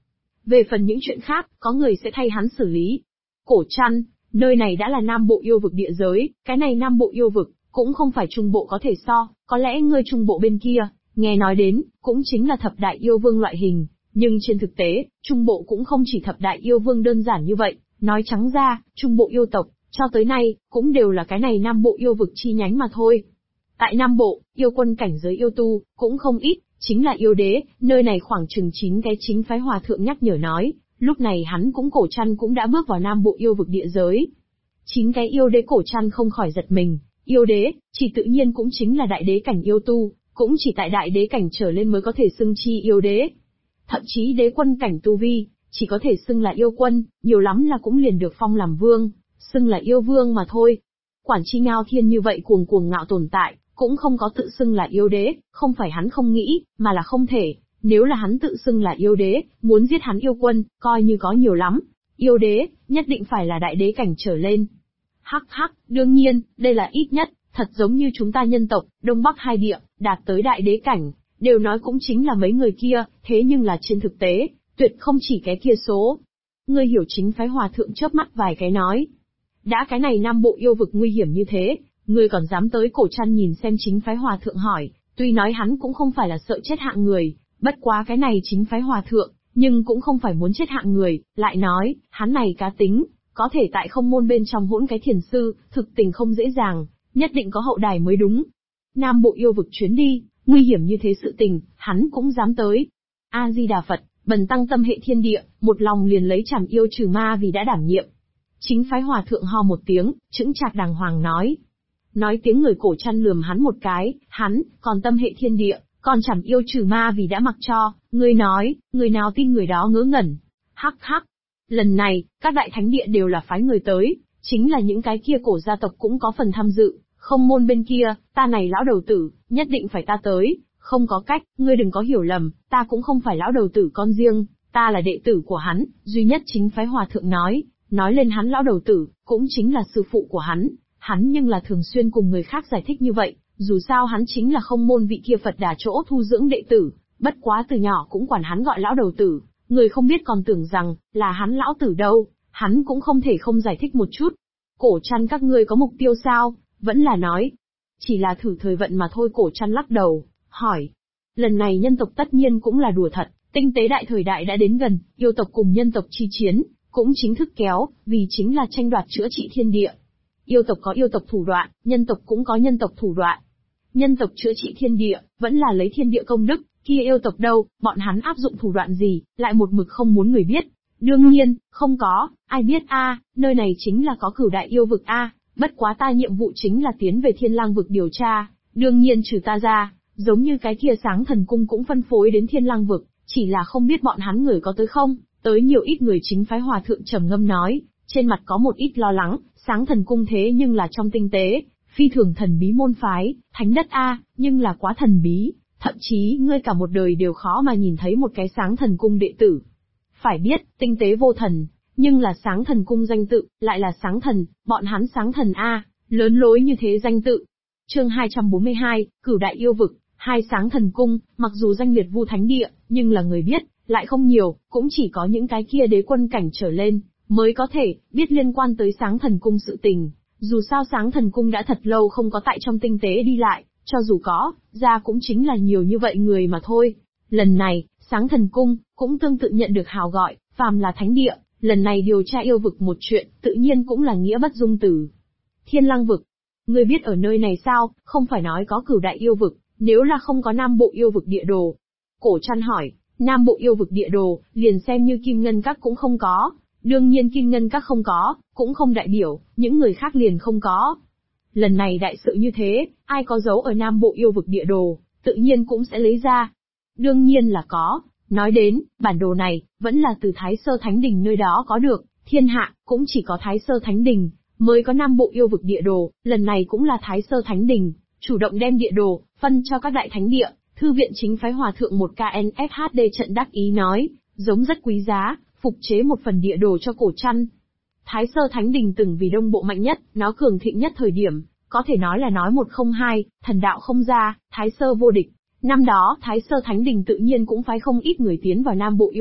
Về phần những chuyện khác, có người sẽ thay hắn xử lý. Cổ Trăn, nơi này đã là Nam Bộ yêu vực địa giới, cái này Nam Bộ yêu vực, cũng không phải Trung Bộ có thể so, có lẽ ngươi Trung Bộ bên kia, nghe nói đến, cũng chính là thập đại yêu vương loại hình, nhưng trên thực tế, Trung Bộ cũng không chỉ thập đại yêu vương đơn giản như vậy, nói trắng ra, Trung Bộ yêu tộc, cho tới nay, cũng đều là cái này Nam Bộ yêu vực chi nhánh mà thôi. Tại Nam Bộ, yêu quân cảnh giới yêu tu, cũng không ít, chính là yêu đế, nơi này khoảng chừng 9 cái chính phái hòa thượng nhắc nhở nói, lúc này hắn cũng Cổ Trăn cũng đã bước vào Nam Bộ yêu vực địa giới. 9 cái yêu đế Cổ Trăn không khỏi giật mình, yêu đế, chỉ tự nhiên cũng chính là đại đế cảnh yêu tu, cũng chỉ tại đại đế cảnh trở lên mới có thể xưng chi yêu đế. Thậm chí đế quân cảnh tu vi, chỉ có thể xưng là yêu quân, nhiều lắm là cũng liền được phong làm vương, xưng là yêu vương mà thôi. Quản chi ngao thiên như vậy cuồng cuồng ngạo tồn tại, cũng không có tự xưng là yêu đế, không phải hắn không nghĩ, mà là không thể. Nếu là hắn tự xưng là yêu đế, muốn giết hắn yêu quân, coi như có nhiều lắm. Yêu đế, nhất định phải là đại đế cảnh trở lên. Hắc hắc, đương nhiên, đây là ít nhất, thật giống như chúng ta nhân tộc, Đông Bắc hai địa, đạt tới đại đế cảnh, đều nói cũng chính là mấy người kia, thế nhưng là trên thực tế, tuyệt không chỉ cái kia số. Ngươi hiểu chính phái hòa thượng chớp mắt vài cái nói. Đã cái này Nam Bộ yêu vực nguy hiểm như thế, ngươi còn dám tới Cổ Trăn nhìn xem chính phái hòa thượng hỏi, tuy nói hắn cũng không phải là sợ chết hạng người, bất quá cái này chính phái hòa thượng, nhưng cũng không phải muốn chết hạng người, lại nói, hắn này cá tính, có thể tại không môn bên trong hỗn cái thiền sư, thực tình không dễ dàng, nhất định có hậu đài mới đúng. Nam Bộ yêu vực chuyến đi, nguy hiểm như thế sự tình, hắn cũng dám tới. A-di-đà Phật, bần tăng tâm hệ thiên địa, một lòng liền lấy trảm yêu trừ ma vì đã đảm nhiệm. Chính phái hòa thượng ho một tiếng, chững chạc đàng hoàng nói. Nói tiếng người Cổ Trăn lườm hắn một cái, hắn, còn tâm hệ thiên địa, còn trảm yêu trừ ma vì đã mặc cho, ngươi nói, người nào tin người đó ngớ ngẩn. Hắc hắc. Lần này, các đại thánh địa đều là phái người tới, chính là những cái kia cổ gia tộc cũng có phần tham dự, không môn bên kia, ta này lão đầu tử, nhất định phải ta tới, không có cách, ngươi đừng có hiểu lầm, ta cũng không phải lão đầu tử con riêng, ta là đệ tử của hắn, duy nhất chính phái hòa thượng nói lên hắn lão đầu tử, cũng chính là sư phụ của hắn nhưng là thường xuyên cùng người khác giải thích như vậy, dù sao hắn chính là không môn vị kia Phật Đà chỗ thu dưỡng đệ tử, bất quá từ nhỏ cũng quản hắn gọi lão đầu tử, người không biết còn tưởng rằng là hắn lão tử đâu, hắn cũng không thể không giải thích một chút. Cổ Trăn các ngươi có mục tiêu sao? Vẫn là nói, chỉ là thử thời vận mà thôi. Cổ Trăn lắc đầu, hỏi, lần này nhân tộc tất nhiên cũng là đùa thật, tinh tế đại thời đại đã đến gần, yêu tộc cùng nhân tộc chi chiến, cũng chính thức kéo, vì chính là tranh đoạt chữa trị thiên địa. Yêu tộc có yêu tộc thủ đoạn, nhân tộc cũng có nhân tộc thủ đoạn. Nhân tộc chữa trị thiên địa, vẫn là lấy thiên địa công đức, kia yêu tộc đâu, bọn hắn áp dụng thủ đoạn gì, lại một mực không muốn người biết. Đương nhiên, không có, ai biết nơi này chính là có Cửu đại yêu vực bất quá ta nhiệm vụ chính là tiến về Thiên Lang vực điều tra, đương nhiên trừ ta ra, giống như cái kia Sáng Thần Cung cũng phân phối đến Thiên Lang vực, chỉ là không biết bọn hắn người có tới không, tới nhiều ít người. Chính phái hòa thượng trầm ngâm nói, trên mặt có một ít lo lắng, Sáng Thần Cung thế nhưng là trong tinh tế, phi thường thần bí môn phái, thánh đất nhưng là quá thần bí, thậm chí ngươi cả một đời đều khó mà nhìn thấy một cái Sáng Thần Cung đệ tử. Phải biết, tinh tế vô thần, nhưng là Sáng Thần Cung danh tự, lại là sáng thần, bọn hắn sáng thần lớn lối như thế danh tự. Chương 242, Cửu đại yêu vực, hai Sáng Thần Cung, mặc dù danh liệt Vu Thánh Địa, nhưng là người biết, lại không nhiều, cũng chỉ có những cái kia đế quân cảnh trở lên, mới có thể biết liên quan tới Sáng Thần Cung sự tình. Dù sao Sáng Thần Cung đã thật lâu không có tại trong tinh tế đi lại, cho dù có, ra cũng chính là nhiều như vậy người mà thôi. Lần này, Sáng Thần Cung, cũng tương tự nhận được hào gọi, phàm là thánh địa, lần này điều tra yêu vực một chuyện, tự nhiên cũng là nghĩa bất dung tử. Thiên Lang vực. Ngươi biết ở nơi này sao, không phải nói có Cửu đại yêu vực, nếu là không có Nam Bộ yêu vực địa đồ. Cổ Trăn hỏi, Nam Bộ yêu vực địa đồ, liền xem như Kim Ngân Các cũng không có. Đương nhiên Kim Ngân Các không có, cũng không đại biểu, những người khác liền không có. Lần này đại sự như thế, ai có dấu ở Nam Bộ yêu vực địa đồ, tự nhiên cũng sẽ lấy ra. Đương nhiên là có, nói đến, bản đồ này, vẫn là từ Thái Sơ Thánh Đình nơi đó có được, thiên hạ, cũng chỉ có Thái Sơ Thánh Đình, mới có Nam Bộ yêu vực địa đồ, lần này cũng là Thái Sơ Thánh Đình, chủ động đem địa đồ, phân cho các đại thánh địa, thư viện chính phái hòa thượng một KNFHD trận đắc ý nói, giống rất quý giá, phục chế một phần địa đồ cho Cổ Trăn. Thái Sơ Thánh Đình từng vì Đông Bộ mạnh nhất, nó cường thịnh nhất thời điểm, có thể nói là nói một không hai, thần đạo không ra, Thái Sơ vô địch. Năm đó, Thái Sơ Thánh Đình tự nhiên cũng phái không ít người tiến vào Nam Bộ yêu vực,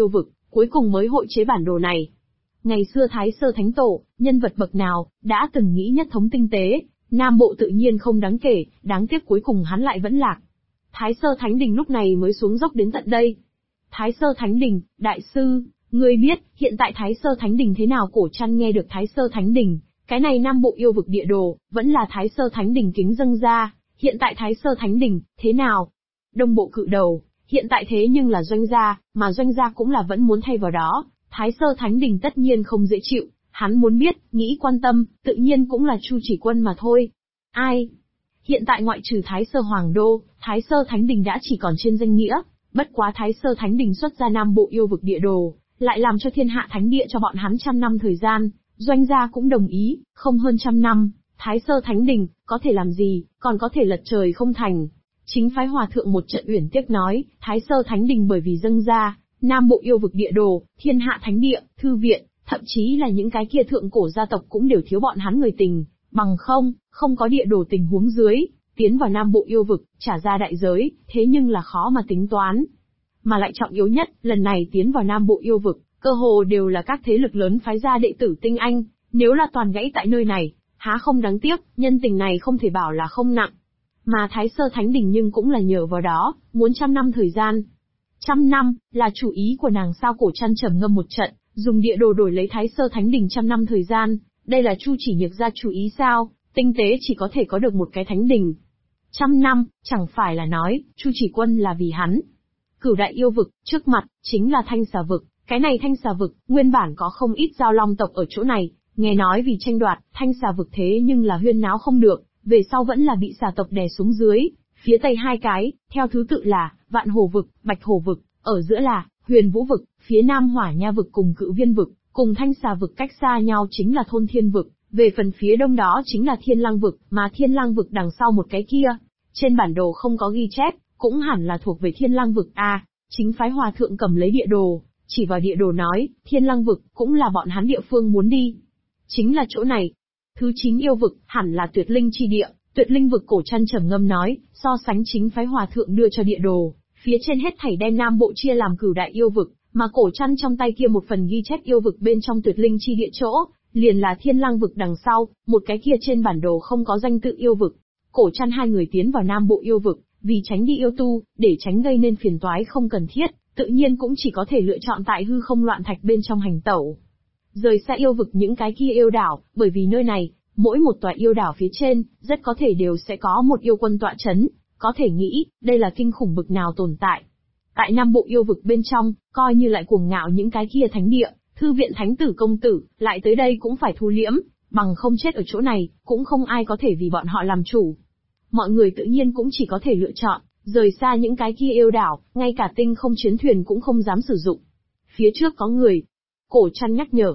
cuối cùng mới hội chế bản đồ này. Ngày xưa Thái Sơ Thánh Tổ, nhân vật bậc nào, đã từng nghĩ nhất thống tinh tế, Nam Bộ tự nhiên không đáng kể, đáng tiếc cuối cùng hắn lại vẫn lạc. Thái Sơ Thánh Đình lúc này mới xuống dốc đến tận đây. Thái Sơ Thánh Đình, đại sư, ngươi biết, hiện tại Thái Sơ Thánh Đình thế nào? Cổ Trăn nghe được Thái Sơ Thánh Đình, cái này Nam Bộ yêu vực địa đồ, vẫn là Thái Sơ Thánh Đình kính dâng ra, hiện tại Thái Sơ Thánh Đình, thế nào? Đông Bộ cự đầu, hiện tại thế nhưng là doanh gia, mà doanh gia cũng là vẫn muốn thay vào đó, Thái Sơ Thánh Đình tất nhiên không dễ chịu, hắn muốn biết, nghĩ quan tâm, tự nhiên cũng là Chu Chỉ Quân mà thôi. Ai? Hiện tại ngoại trừ Thái Sơ Hoàng Đô, Thái Sơ Thánh Đình đã chỉ còn trên danh nghĩa, bất quá Thái Sơ Thánh Đình xuất ra Nam Bộ yêu vực địa đồ, lại làm cho thiên hạ thánh địa cho bọn hắn 100 năm thời gian, doanh gia cũng đồng ý, không hơn 100 năm, Thái Sơ Thánh Đình, có thể làm gì, còn có thể lật trời không thành. Chính phái hòa thượng một trận uyển tiếc nói, Thái Sơ Thánh Đình bởi vì dâng ra, Nam Bộ yêu vực địa đồ, thiên hạ thánh địa, thư viện, thậm chí là những cái kia thượng cổ gia tộc cũng đều thiếu bọn hắn người tình, bằng không có địa đồ tình huống dưới, tiến vào Nam Bộ yêu vực, trả ra đại giới, thế nhưng là khó mà tính toán. Mà lại trọng yếu nhất, lần này tiến vào Nam Bộ yêu vực, cơ hồ đều là các thế lực lớn phái ra đệ tử tinh anh, nếu là toàn gãy tại nơi này, há không đáng tiếc, nhân tình này không thể bảo là không nặng. Mà Thái Sơ Thánh Đình nhưng cũng là nhờ vào đó, muốn 100 năm thời gian. 100 năm, là chủ ý của nàng sao? Cổ Trăn trầm ngâm một trận, dùng địa đồ đổi lấy Thái Sơ Thánh Đình 100 năm thời gian, đây là Chu Chỉ Nhược ra chủ ý sao? Tinh tế chỉ có thể có được một cái thánh đình. 100 năm, chẳng phải là nói, Chu Chỉ Quân là vì hắn. Cửu đại yêu vực, trước mặt, chính là Thanh Xà vực, cái này Thanh Xà vực, nguyên bản có không ít giao long tộc ở chỗ này, nghe nói vì tranh đoạt, Thanh Xà vực thế nhưng là huyên náo không được, về sau vẫn là bị xà tộc đè xuống dưới, phía tây hai cái, theo thứ tự là, Vạn Hổ vực, Bạch Hổ vực, ở giữa là, Huyền Vũ vực, phía nam Hỏa Nha vực cùng Cự Viên vực, cùng Thanh Xà vực cách xa nhau chính là Thôn Thiên vực, về phần phía đông đó chính là Thiên Lang vực, mà Thiên Lang vực đằng sau một cái kia, trên bản đồ không có ghi chép, cũng hẳn là thuộc về Thiên Lang vực a. Chính phái hòa thượng cầm lấy địa đồ, chỉ vào địa đồ nói, Thiên Lang vực, cũng là bọn hắn địa phương muốn đi. Chính là chỗ này. Thứ 9 yêu vực, hẳn là Tuyệt Linh chi địa, Tuyệt Linh vực. Cổ Trăn trầm ngâm nói, so sánh chính phái hòa thượng đưa cho địa đồ, phía trên hết thảy đem Nam Bộ chia làm cửu đại yêu vực, mà Cổ Trăn trong tay kia một phần ghi chép yêu vực bên trong Tuyệt Linh chi địa chỗ, liền là Thiên Lang vực đằng sau, một cái kia trên bản đồ không có danh tự yêu vực. Cổ Trăn hai người tiến vào Nam Bộ yêu vực, vì tránh đi yêu tu, để tránh gây nên phiền toái không cần thiết, tự nhiên cũng chỉ có thể lựa chọn tại hư không loạn thạch bên trong hành tẩu. Rời xa yêu vực những cái kia yêu đảo, bởi vì nơi này, mỗi một tòa yêu đảo phía trên, rất có thể đều sẽ có một yêu quân tọa chấn, có thể nghĩ, đây là kinh khủng bực nào tồn tại. Tại Nam Bộ yêu vực bên trong, coi như lại cuồng ngạo những cái kia thánh địa, thư viện thánh tử công tử, lại tới đây cũng phải thu liễm, bằng không chết ở chỗ này, cũng không ai có thể vì bọn họ làm chủ. Mọi người tự nhiên cũng chỉ có thể lựa chọn, rời xa những cái kia yêu đảo, ngay cả tinh không chiến thuyền cũng không dám sử dụng. Phía trước có người. Cổ Trăn nhắc nhở.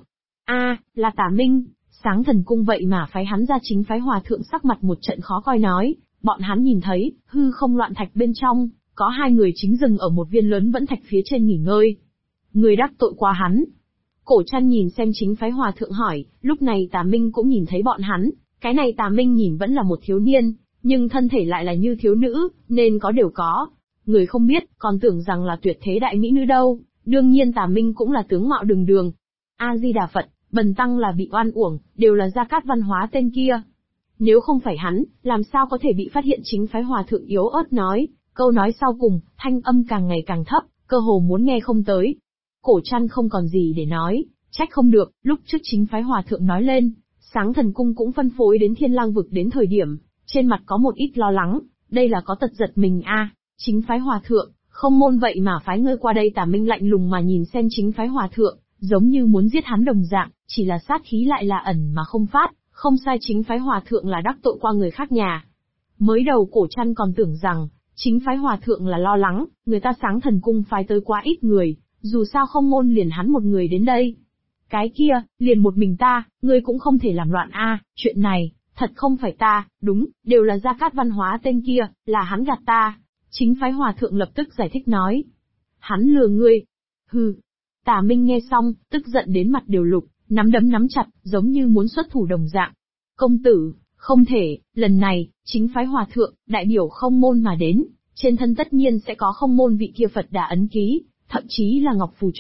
Là Tả Minh, Sáng Thần Cung vậy mà phái hắn ra. Chính phái hòa thượng sắc mặt một trận khó coi nói, bọn hắn nhìn thấy, hư không loạn thạch bên trong, có hai người chính dừng ở một viên lớn vẫn thạch phía trên nghỉ ngơi. Người đắc tội qua hắn. Cổ Trăn nhìn xem chính phái hòa thượng hỏi, lúc này Tả Minh cũng nhìn thấy bọn hắn, cái này Tả Minh nhìn vẫn là một thiếu niên, nhưng thân thể lại là như thiếu nữ, nên có đều có. Người không biết, còn tưởng rằng là tuyệt thế đại mỹ nữ đâu, đương nhiên Tả Minh cũng là tướng mạo đường đường. A-di-đà Phật, bần tăng là bị oan uổng, đều là Gia Cát Văn Hóa tên kia. Nếu không phải hắn, làm sao có thể bị phát hiện? Chính phái hòa thượng yếu ớt nói, câu nói sau cùng, thanh âm càng ngày càng thấp, cơ hồ muốn nghe không tới. Cổ Trăn không còn gì để nói, trách không được, lúc trước chính phái hòa thượng nói lên, Sáng Thần Cung cũng phân phối đến Thiên Lang vực đến thời điểm, trên mặt có một ít lo lắng, đây là có tật giật mình chính phái hòa thượng, không môn vậy mà phái ngươi qua đây. Tả Minh lạnh lùng mà nhìn xem chính phái hòa thượng, giống như muốn giết hắn đồng dạng, chỉ là sát khí lại là ẩn mà không phát, không sai. Chính phái hòa thượng là đắc tội qua người khác nhà. Mới đầu Cổ Trăn còn tưởng rằng, chính phái hòa thượng là lo lắng, người ta Sáng Thần Cung phái tới quá ít người, dù sao không môn liền hắn một người đến đây. Cái kia, liền một mình ta, ngươi cũng không thể làm loạn chuyện này, thật không phải ta, đúng, đều là Gia Cát Văn Hóa tên kia, là hắn gạt ta. Chính phái hòa thượng lập tức giải thích nói. Hắn lừa ngươi. Hừ. Tả Minh nghe xong, tức giận đến mặt đều lục, nắm đấm nắm chặt, giống như muốn xuất thủ đồng dạng. Công tử, không thể, lần này, chính phái hòa thượng, đại biểu không môn mà đến, trên thân tất nhiên sẽ có không môn vị kia Phật Đà ấn ký, thậm chí là ngọc phù chỗ,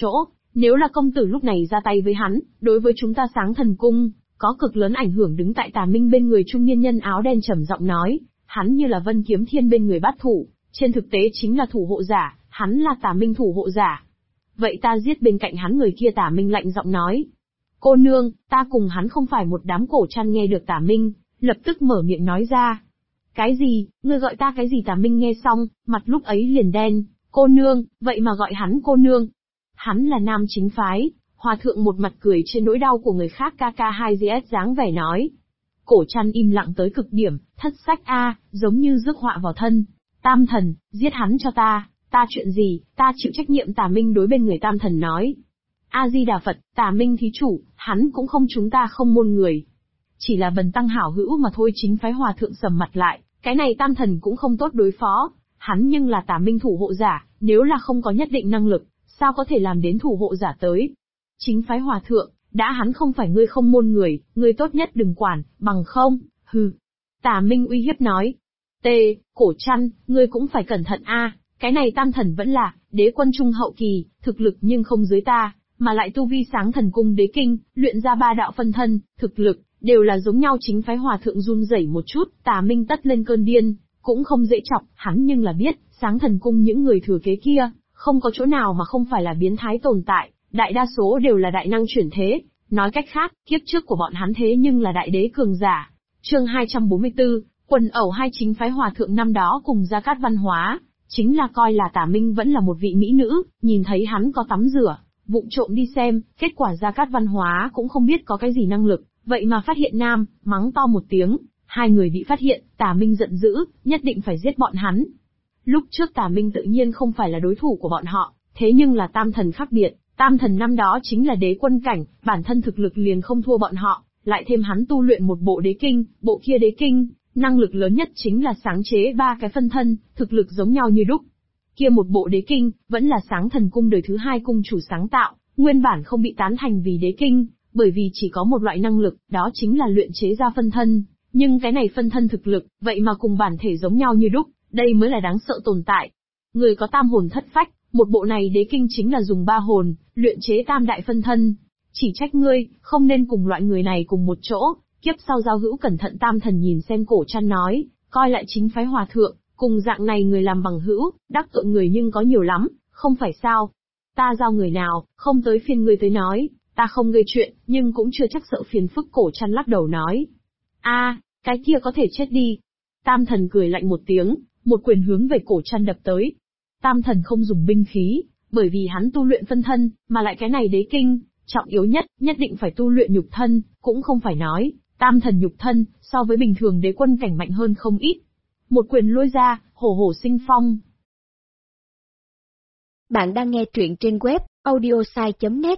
Nếu là công tử lúc này ra tay với hắn, đối với chúng ta Sáng Thần Cung, có cực lớn ảnh hưởng. Đứng tại Tà Minh bên người trung niên nhân áo đen trầm giọng nói, hắn như là Vân Kiếm Thiên bên người bát thủ, trên thực tế chính là thủ hộ giả, hắn là Tà Minh thủ hộ giả. Vậy ta giết bên cạnh hắn người kia. Tà Minh lạnh giọng nói. Cô nương, ta cùng hắn không phải một đám. Cổ Trăn nghe được Tà Minh, lập tức mở miệng nói ra. Cái gì, ngươi gọi ta cái gì? Tà Minh nghe xong, mặt lúc ấy liền đen. Cô nương, vậy mà gọi hắn cô nương. Hắn là nam chính phái. Hòa thượng một mặt cười trên nỗi đau của người khác. KK2GS dáng vẻ nói. Cổ Trăn im lặng tới cực điểm, thất sách a, giống như rước họa vào thân. Tam thần, giết hắn cho ta. Ta chuyện gì, ta chịu trách nhiệm. Tà Minh đối bên người Tam thần nói. A-di-đà Phật, Tà Minh thí chủ, hắn cũng không chúng ta không môn người. Chỉ là bần tăng hảo hữu mà thôi. Chính phái hòa thượng sầm mặt lại, cái này Tam thần cũng không tốt đối phó. Hắn nhưng là Tà Minh thủ hộ giả, nếu là không có nhất định năng lực, sao có thể làm đến thủ hộ giả tới. Chính phái hòa thượng, đã hắn không phải ngươi không môn người, ngươi tốt nhất đừng quản, bằng không, hừ. Tà Minh uy hiếp nói. Cổ Trăn, ngươi cũng phải cẩn thận a, cái này Tam thần vẫn là đế quân trung hậu kỳ, thực lực nhưng không dưới ta, mà lại tu vi Sáng Thần Cung đế kinh, luyện ra 3 đạo phân thân, thực lực đều là giống nhau. Chính phái hòa thượng run rẩy một chút. Tà Minh tất lên cơn điên, cũng không dễ chọc, hắn nhưng là biết, Sáng Thần Cung những người thừa kế kia, không có chỗ nào mà không phải là biến thái tồn tại, đại đa số đều là đại năng chuyển thế, nói cách khác, kiếp trước của bọn hắn thế nhưng là đại đế cường giả. Chương 244, quần ẩu hai. Chính phái hòa thượng năm đó cùng Gia Cát Văn Hóa, chính là coi là Tà Minh vẫn là một vị mỹ nữ, nhìn thấy hắn có tắm rửa, vụng trộm đi xem, kết quả Gia Cát Văn Hóa cũng không biết có cái gì năng lực, vậy mà phát hiện nam, mắng to một tiếng, hai người bị phát hiện. Tà Minh giận dữ, nhất định phải giết bọn hắn. Lúc trước Tà Minh tự nhiên không phải là đối thủ của bọn họ, thế nhưng là Tam thần khác biệt, Tam thần năm đó chính là đế quân cảnh, bản thân thực lực liền không thua bọn họ, lại thêm hắn tu luyện một bộ đế kinh, bộ kia đế kinh, năng lực lớn nhất chính là sáng chế 3 cái phân thân, thực lực giống nhau như đúc. Kia một bộ đế kinh, vẫn là Sáng Thần Cung đời thứ 2 cung chủ sáng tạo, nguyên bản không bị tán thành vì đế kinh, bởi vì chỉ có một loại năng lực, đó chính là luyện chế ra phân thân, nhưng cái này phân thân thực lực, vậy mà cùng bản thể giống nhau như đúc, đây mới là đáng sợ tồn tại. Người có tam hồn thất phách, một bộ này đế kinh chính là dùng 3 hồn, luyện chế tam đại phân thân. Chỉ trách ngươi, không nên cùng loại người này cùng một chỗ, kiếp sau giao hữu cẩn thận. Tam thần nhìn xem Cổ Trăn nói, coi lại chính phái hòa thượng, cùng dạng này người làm bằng hữu, đắc tội người nhưng có nhiều lắm, không phải sao. Ta giao người nào, không tới phiên ngươi tới nói, ta không gây chuyện, nhưng cũng chưa chắc sợ phiền phức. Cổ Trăn lắc đầu nói. Cái kia có thể chết đi. Tam thần cười lạnh một tiếng, một quyền hướng về Cổ Trăn đập tới. Tam thần không dùng binh khí, bởi vì hắn tu luyện phân thân, mà lại cái này đế kinh, trọng yếu nhất định phải tu luyện nhục thân, cũng không phải nói, Tam thần nhục thân, so với bình thường đế quân cảnh mạnh hơn không ít. Một quyền lôi ra, hổ hổ sinh phong. Bạn đang nghe truyện trên web audiosai.net.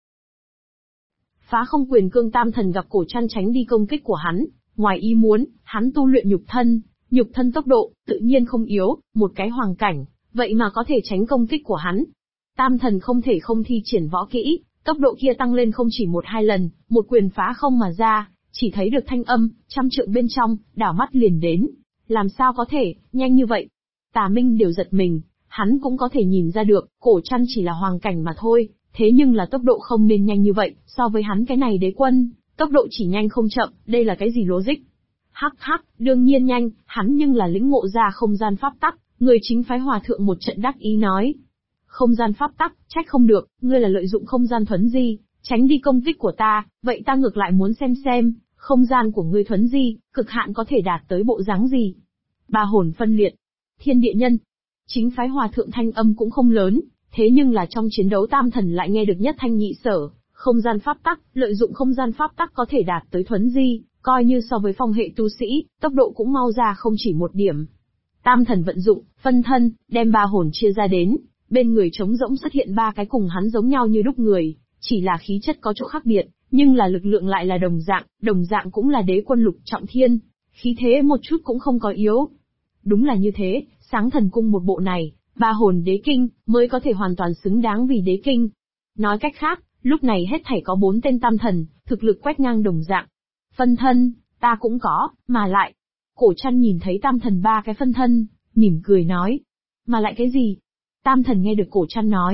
Phá không quyền cương. Tam thần gặp Cổ Trăn tránh đi công kích của hắn, ngoài ý muốn, hắn tu luyện nhục thân tốc độ, tự nhiên không yếu, một cái hoàng cảnh, vậy mà có thể tránh công kích của hắn. Tam thần không thể không thi triển võ kỹ, tốc độ kia tăng lên không chỉ 1-2 lần, một quyền phá không mà ra, chỉ thấy được thanh âm, 100 trượng bên trong, đảo mắt liền đến. Làm sao có thể, nhanh như vậy? Tà Minh đều giật mình, hắn cũng có thể nhìn ra được, Cổ Trăn chỉ là hoàng cảnh mà thôi, thế nhưng là tốc độ không nên nhanh như vậy, so với hắn cái này đế quân, tốc độ chỉ nhanh không chậm, đây là cái gì logic? Hắc, đương nhiên nhanh, hắn nhưng là lĩnh ngộ ra không gian pháp tắc, người chính phái hòa thượng một trận đắc ý nói. Không gian pháp tắc, trách không được, ngươi là lợi dụng không gian thuấn di, tránh đi công kích của ta, vậy ta ngược lại muốn xem, không gian của ngươi thuấn di, cực hạn có thể đạt tới bộ dáng gì? 3 hồn phân liệt, thiên địa nhân. Chính phái hòa thượng thanh âm cũng không lớn, thế nhưng là trong chiến đấu Tam thần lại nghe được nhất thanh nhị sở, không gian pháp tắc, lợi dụng không gian pháp tắc có thể đạt tới thuấn di, coi như so với phong hệ tu sĩ, tốc độ cũng mau ra không chỉ một điểm. Tam thần vận dụng, phân thân, đem 3 hồn chia ra đến, bên người trống rỗng xuất hiện 3 cái cùng hắn giống nhau như đúc người, chỉ là khí chất có chỗ khác biệt, nhưng là lực lượng lại là đồng dạng cũng là đế quân lục trọng thiên, khí thế một chút cũng không có yếu. Đúng là như thế, Sáng Thần Cung một bộ này, 3 hồn đế kinh, mới có thể hoàn toàn xứng đáng vì đế kinh. Nói cách khác, lúc này hết thảy có 4 tên tam thần, thực lực quét ngang đồng dạng. Phân thân, ta cũng có, mà lại. Cổ Trăn nhìn thấy tam thần 3 cái phân thân, mỉm cười nói. Mà lại cái gì? Tam thần nghe được Cổ Trăn nói,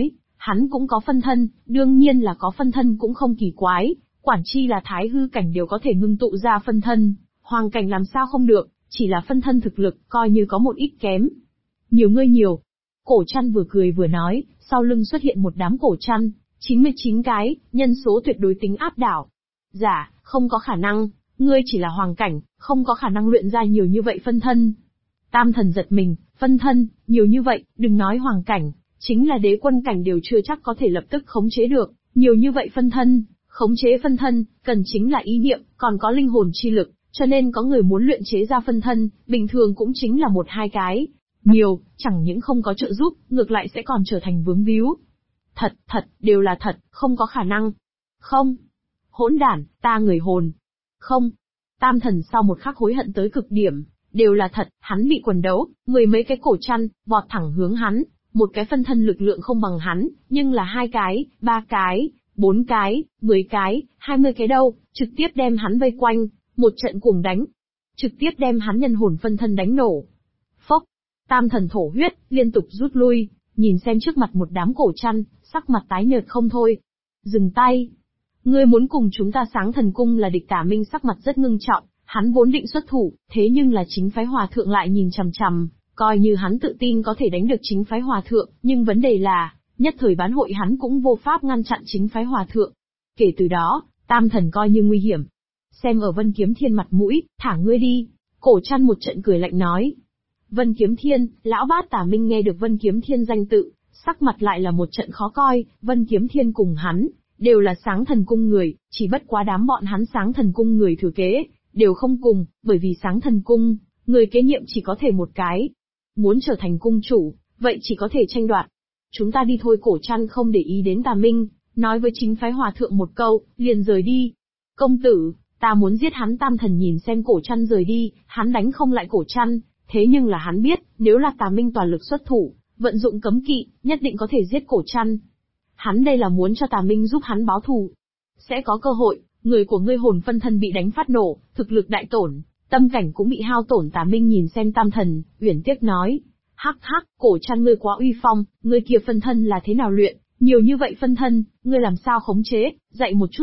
Hắn cũng có phân thân, đương nhiên là có phân thân cũng không kỳ quái, quản chi là thái hư cảnh đều có thể ngưng tụ ra phân thân, hoàng cảnh làm sao không được, chỉ là phân thân thực lực, coi như có một ít kém. Nhiều ngươi nhiều. Cổ chăn vừa cười vừa nói, sau lưng xuất hiện một đám cổ chăn, 99 cái, nhân số tuyệt đối tính áp đảo. Dạ, không có khả năng, ngươi chỉ là hoàng cảnh, không có khả năng luyện ra nhiều như vậy phân thân. Tam thần giật mình, phân thân, nhiều như vậy, đừng nói hoàng cảnh, chính là đế quân cảnh đều chưa chắc có thể lập tức khống chế được, nhiều như vậy phân thân, khống chế phân thân, cần chính là ý niệm, còn có linh hồn chi lực, cho nên có người muốn luyện chế ra phân thân, bình thường cũng chính là một hai cái. Nhiều, chẳng những không có trợ giúp, ngược lại sẽ còn trở thành vướng víu. Thật, đều là thật, không có khả năng. Không. Hỗn đản, ta người hồn. Không. Tam thần sau một khắc hối hận tới cực điểm, đều là thật, hắn bị quần đấu, mười mấy cái cổ chăn, vọt thẳng hướng hắn, một cái phân thân lực lượng không bằng hắn, nhưng là 2 cái, 3 cái, 4 cái, 10 cái, 20 cái đâu, trực tiếp đem hắn vây quanh, một trận cuồng đánh. Trực tiếp đem hắn nhân hồn phân thân đánh nổ. Phốc. Tam thần thổ huyết, liên tục rút lui, nhìn xem trước mặt một đám cổ chăn, sắc mặt tái nhợt không thôi. Dừng tay. Ngươi muốn cùng chúng ta Sáng Thần Cung là địch? Tả Minh sắc mặt rất ngưng trọng, hắn vốn định xuất thủ, thế nhưng là chính phái hòa thượng lại nhìn chằm chằm, coi như hắn tự tin có thể đánh được chính phái hòa thượng, nhưng vấn đề là, nhất thời bán hội hắn cũng vô pháp ngăn chặn chính phái hòa thượng. Kể từ đó, tam thần coi như nguy hiểm. Xem ở Vân Kiếm Thiên mặt mũi, thả ngươi đi. Cổ chăn một trận cười lạnh nói. Vân Kiếm Thiên, lão bát Tả Minh nghe được Vân Kiếm Thiên danh tự, sắc mặt lại là một trận khó coi. Vân Kiếm Thiên cùng hắn đều là Sáng Thần Cung người, chỉ bất quá đám bọn hắn Sáng Thần Cung người thừa kế đều không cùng, bởi vì Sáng Thần Cung người kế nhiệm chỉ có thể một cái. Muốn trở thành cung chủ, vậy chỉ có thể tranh đoạt. Chúng ta đi thôi. Cổ chăn không để ý đến Tà Minh, nói với chính phái hòa thượng một câu, liền rời đi. Công tử, ta muốn giết hắn. Tam thần nhìn xem cổ chăn rời đi, hắn đánh không lại cổ chăn, thế nhưng là hắn biết, nếu là Tà Minh toàn lực xuất thủ, vận dụng cấm kỵ, nhất định có thể giết cổ chăn. Hắn đây là muốn cho Tà Minh giúp hắn báo thù. Sẽ có cơ hội, người của ngươi hồn phân thân bị đánh phát nổ, thực lực đại tổn, tâm cảnh cũng bị hao tổn. Tà Minh nhìn xem tam thần, uyển tiếc nói. Hắc, cổ chăn ngươi quá uy phong, ngươi kia phân thân là thế nào luyện, nhiều như vậy phân thân, ngươi làm sao khống chế, dạy một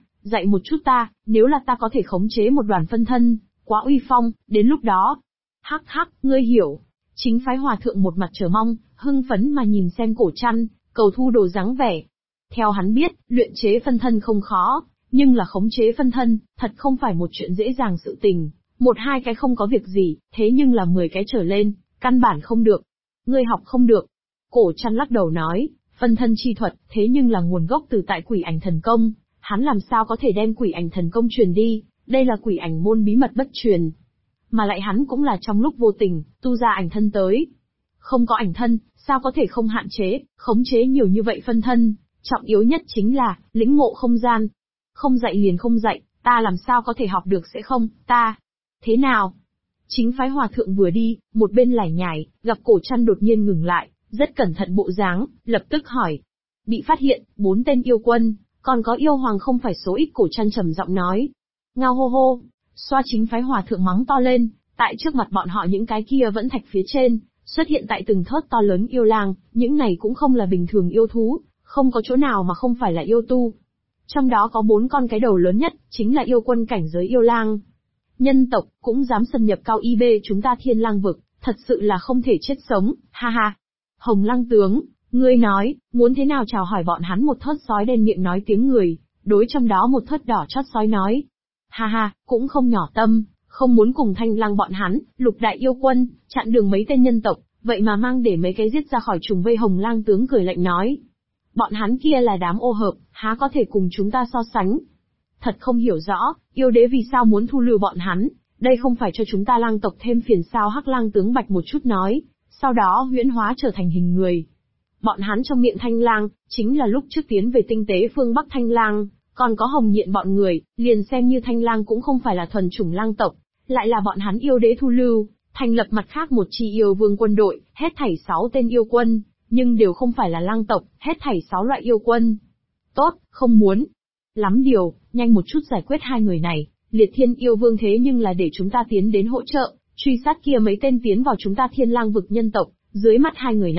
chút ta, nếu là ta có thể khống chế một đoàn phân thân, quá uy phong, đến lúc đó. Hắc, ngươi hiểu. Chính phái hòa thượng một mặt chờ mong, hưng phấn mà nhìn xem cổ chăn, cầu thu đồ dáng vẻ. Theo hắn biết, luyện chế phân thân không khó, nhưng là khống chế phân thân, thật không phải một chuyện dễ dàng sự tình. Một hai cái không có việc gì, thế nhưng là 10 cái trở lên, căn bản không được. Ngươi học không được. Cổ chăn lắc đầu nói, phân thân chi thuật, thế nhưng là nguồn gốc từ tại Quỷ Ảnh Thần Công, hắn làm sao có thể đem Quỷ Ảnh Thần Công truyền đi, đây là Quỷ Ảnh môn bí mật bất truyền. Mà lại hắn cũng là trong lúc vô tình, tu ra ảnh thân tới. Không có ảnh thân, sao có thể không hạn chế, khống chế nhiều như vậy phân thân, trọng yếu nhất chính là, lĩnh ngộ không gian. Không dạy liền không dạy, ta làm sao có thể học được sẽ không, ta. Thế nào? Chính phái hòa thượng vừa đi, một bên lải nhải, gặp cổ chăn đột nhiên ngừng lại, rất cẩn thận bộ dáng, lập tức hỏi. Bị phát hiện, 4 tên yêu quân, còn có yêu hoàng không phải số ít. Cổ chăn trầm giọng nói. Ngao hô hô, xoa. Chính phái hòa thượng mắng to lên, tại trước mặt bọn họ những cái kia vẫn thạch phía trên, xuất hiện tại từng thớt to lớn yêu lang, những này cũng không là bình thường yêu thú, không có chỗ nào mà không phải là yêu tu. Trong đó có 4 con cái đầu lớn nhất, chính là yêu quân cảnh giới yêu lang. Nhân tộc, cũng dám xâm nhập cao y bê chúng ta Thiên Lang vực, thật sự là không thể chết sống, ha ha. Hồng Lang tướng, ngươi nói, muốn thế nào chào hỏi bọn hắn? Một thớt sói đen miệng nói tiếng người, đối trong đó một thớt đỏ chót sói nói. Ha ha, cũng không nhỏ tâm, không muốn cùng Thanh Lang bọn hắn, lục đại yêu quân, chặn đường mấy tên nhân tộc, vậy mà mang để mấy cái giết ra khỏi trùng vây. Hồng Lang tướng cười lạnh nói. Bọn hắn kia là đám ô hợp, há có thể cùng chúng ta so sánh. Thật không hiểu rõ, yêu đế vì sao muốn thu lưu bọn hắn, đây không phải cho chúng ta lang tộc thêm phiền sao? Hắc Lang tướng bạch một chút nói, sau đó huyễn hóa trở thành hình người. Bọn hắn trong miệng Thanh Lang, chính là lúc trước tiến về tinh tế phương Bắc Thanh Lang, còn có Hồng Nhện bọn người, liền xem như Thanh Lang cũng không phải là thuần chủng lang tộc, lại là bọn hắn yêu đế thu lưu, thành lập mặt khác một chi yêu vương quân đội, hết thảy 6 tên yêu quân, nhưng đều không phải là lang tộc, hết thảy 6 loại yêu quân. Tốt, không muốn. Lắm điều, nhanh một chút giải quyết 2 người này, Liệt Thiên yêu vương thế nhưng là để chúng ta tiến đến hỗ trợ, truy sát kia mấy tên tiến vào chúng ta Thiên Lang vực nhân tộc, dưới mắt 2 người này,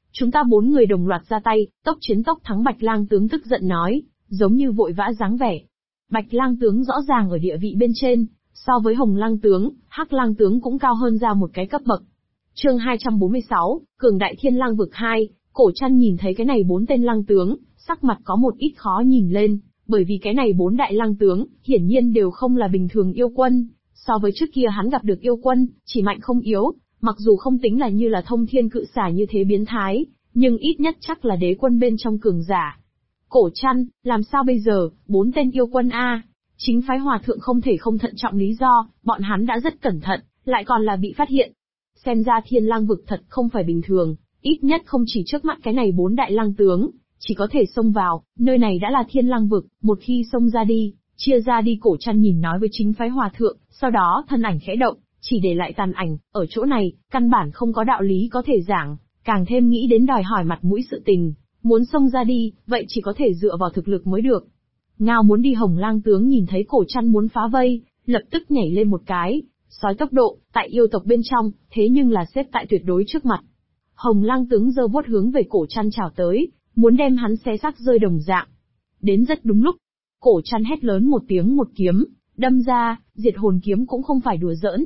Chúng ta 4 người đồng loạt ra tay, tốc chiến tốc thắng. Bạch Lang tướng tức giận nói, giống như vội vã dáng vẻ. Bạch Lang tướng rõ ràng ở địa vị bên trên, so với Hồng Lang tướng, Hắc Lang tướng cũng cao hơn ra một cái cấp bậc. Chương 246, Cường đại Thiên Lang vực 2, Cổ Trăn nhìn thấy cái này 4 tên lang tướng, sắc mặt có một ít khó nhìn lên, bởi vì cái này 4 đại lang tướng, hiển nhiên đều không là bình thường yêu quân. So với trước kia hắn gặp được yêu quân, chỉ mạnh không yếu, mặc dù không tính là như là thông thiên cự xả như thế biến thái, nhưng ít nhất chắc là đế quân bên trong cường giả. Cổ Trăn, làm sao bây giờ, 4 tên yêu quân a? Chính phái hòa thượng không thể không thận trọng lý do, bọn hắn đã rất cẩn thận, lại còn là bị phát hiện. Xem ra Thiên Lang vực thật không phải bình thường, ít nhất không chỉ trước mắt cái này 4 đại lang tướng, chỉ có thể xông vào, nơi này đã là Thiên Lang vực, một khi xông ra đi, chia ra đi. Cổ Trăn nhìn nói với chính phái hòa thượng, sau đó thân ảnh khẽ động, chỉ để lại tàn ảnh, ở chỗ này, căn bản không có đạo lý có thể giảng, càng thêm nghĩ đến đòi hỏi mặt mũi sự tình, muốn xông ra đi, vậy chỉ có thể dựa vào thực lực mới được. Ngao muốn đi. Hồng Lang tướng nhìn thấy Cổ Trăn muốn phá vây, lập tức nhảy lên một cái, sói tốc độ, tại yêu tộc bên trong, thế nhưng là xếp tại tuyệt đối trước mặt. Hồng Lang tướng giơ vuốt hướng về Cổ Trăn chào tới, muốn đem hắn xé xác rơi đồng dạng. Đến rất đúng lúc, Cổ Trăn hét lớn một tiếng, một kiếm đâm ra, diệt hồn kiếm cũng không phải đùa giỡn.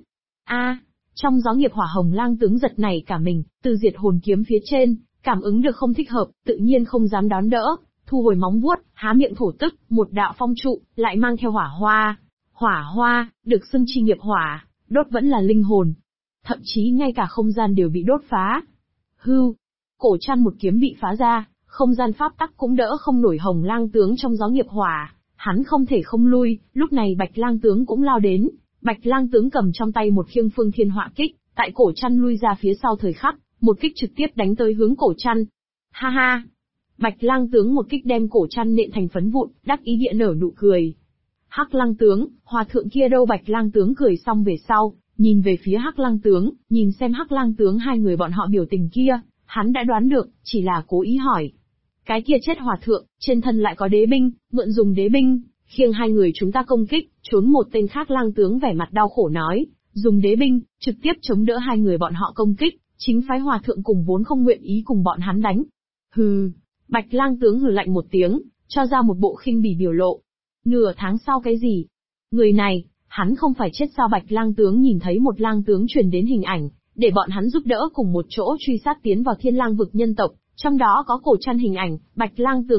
Trong gió nghiệp hỏa. Hồng Lang tướng giật nảy cả mình, từ diệt hồn kiếm phía trên, cảm ứng được không thích hợp, tự nhiên không dám đón đỡ, thu hồi móng vuốt, há miệng thổ tức, một đạo phong trụ, lại mang theo hỏa hoa. Hỏa hoa, được xưng chi nghiệp hỏa, đốt vẫn là linh hồn. Thậm chí ngay cả không gian đều bị đốt phá. Hưu, Cổ Trăn một kiếm bị phá ra, không gian pháp tắc cũng đỡ không nổi Hồng Lang tướng trong gió nghiệp hỏa, hắn không thể không lui. Lúc này Bạch Lang tướng cũng lao đến, Bạch Lang tướng cầm trong tay một khiêng phương thiên họa kích, tại Cổ Trăn lui ra phía sau thời khắc, một kích trực tiếp đánh tới hướng Cổ Trăn. Ha ha! Bạch Lang tướng một kích đem Cổ Trăn nện thành phấn vụn, đắc ý địa nở nụ cười. Hắc Lang tướng, hòa thượng kia đâu? Bạch Lang tướng cười xong về sau, nhìn về phía Hắc Lang tướng, nhìn xem Hắc Lang tướng hai người bọn họ biểu tình kia, hắn đã đoán được, chỉ là cố ý hỏi. Cái kia chết hòa thượng, trên thân lại có đế binh, mượn dùng đế binh, khiêng hai người chúng ta công kích, trốn. Một tên khác lang tướng vẻ mặt đau khổ nói, dùng đế binh, trực tiếp chống đỡ hai người bọn họ công kích, chính phái hòa thượng cùng vốn không nguyện ý cùng bọn hắn đánh. Hừ, Bạch Lang tướng hừ lạnh một tiếng, cho ra một bộ khinh bỉ biểu lộ. Nửa tháng sau cái gì? Người này, hắn không phải chết sao? Bạch Lang tướng nhìn thấy một lang tướng truyền đến hình ảnh, để bọn hắn giúp đỡ cùng một chỗ truy sát tiến vào Thiên Lang vực nhân tộc, trong đó có Cổ Trăn hình ảnh. Bạch Lang tướng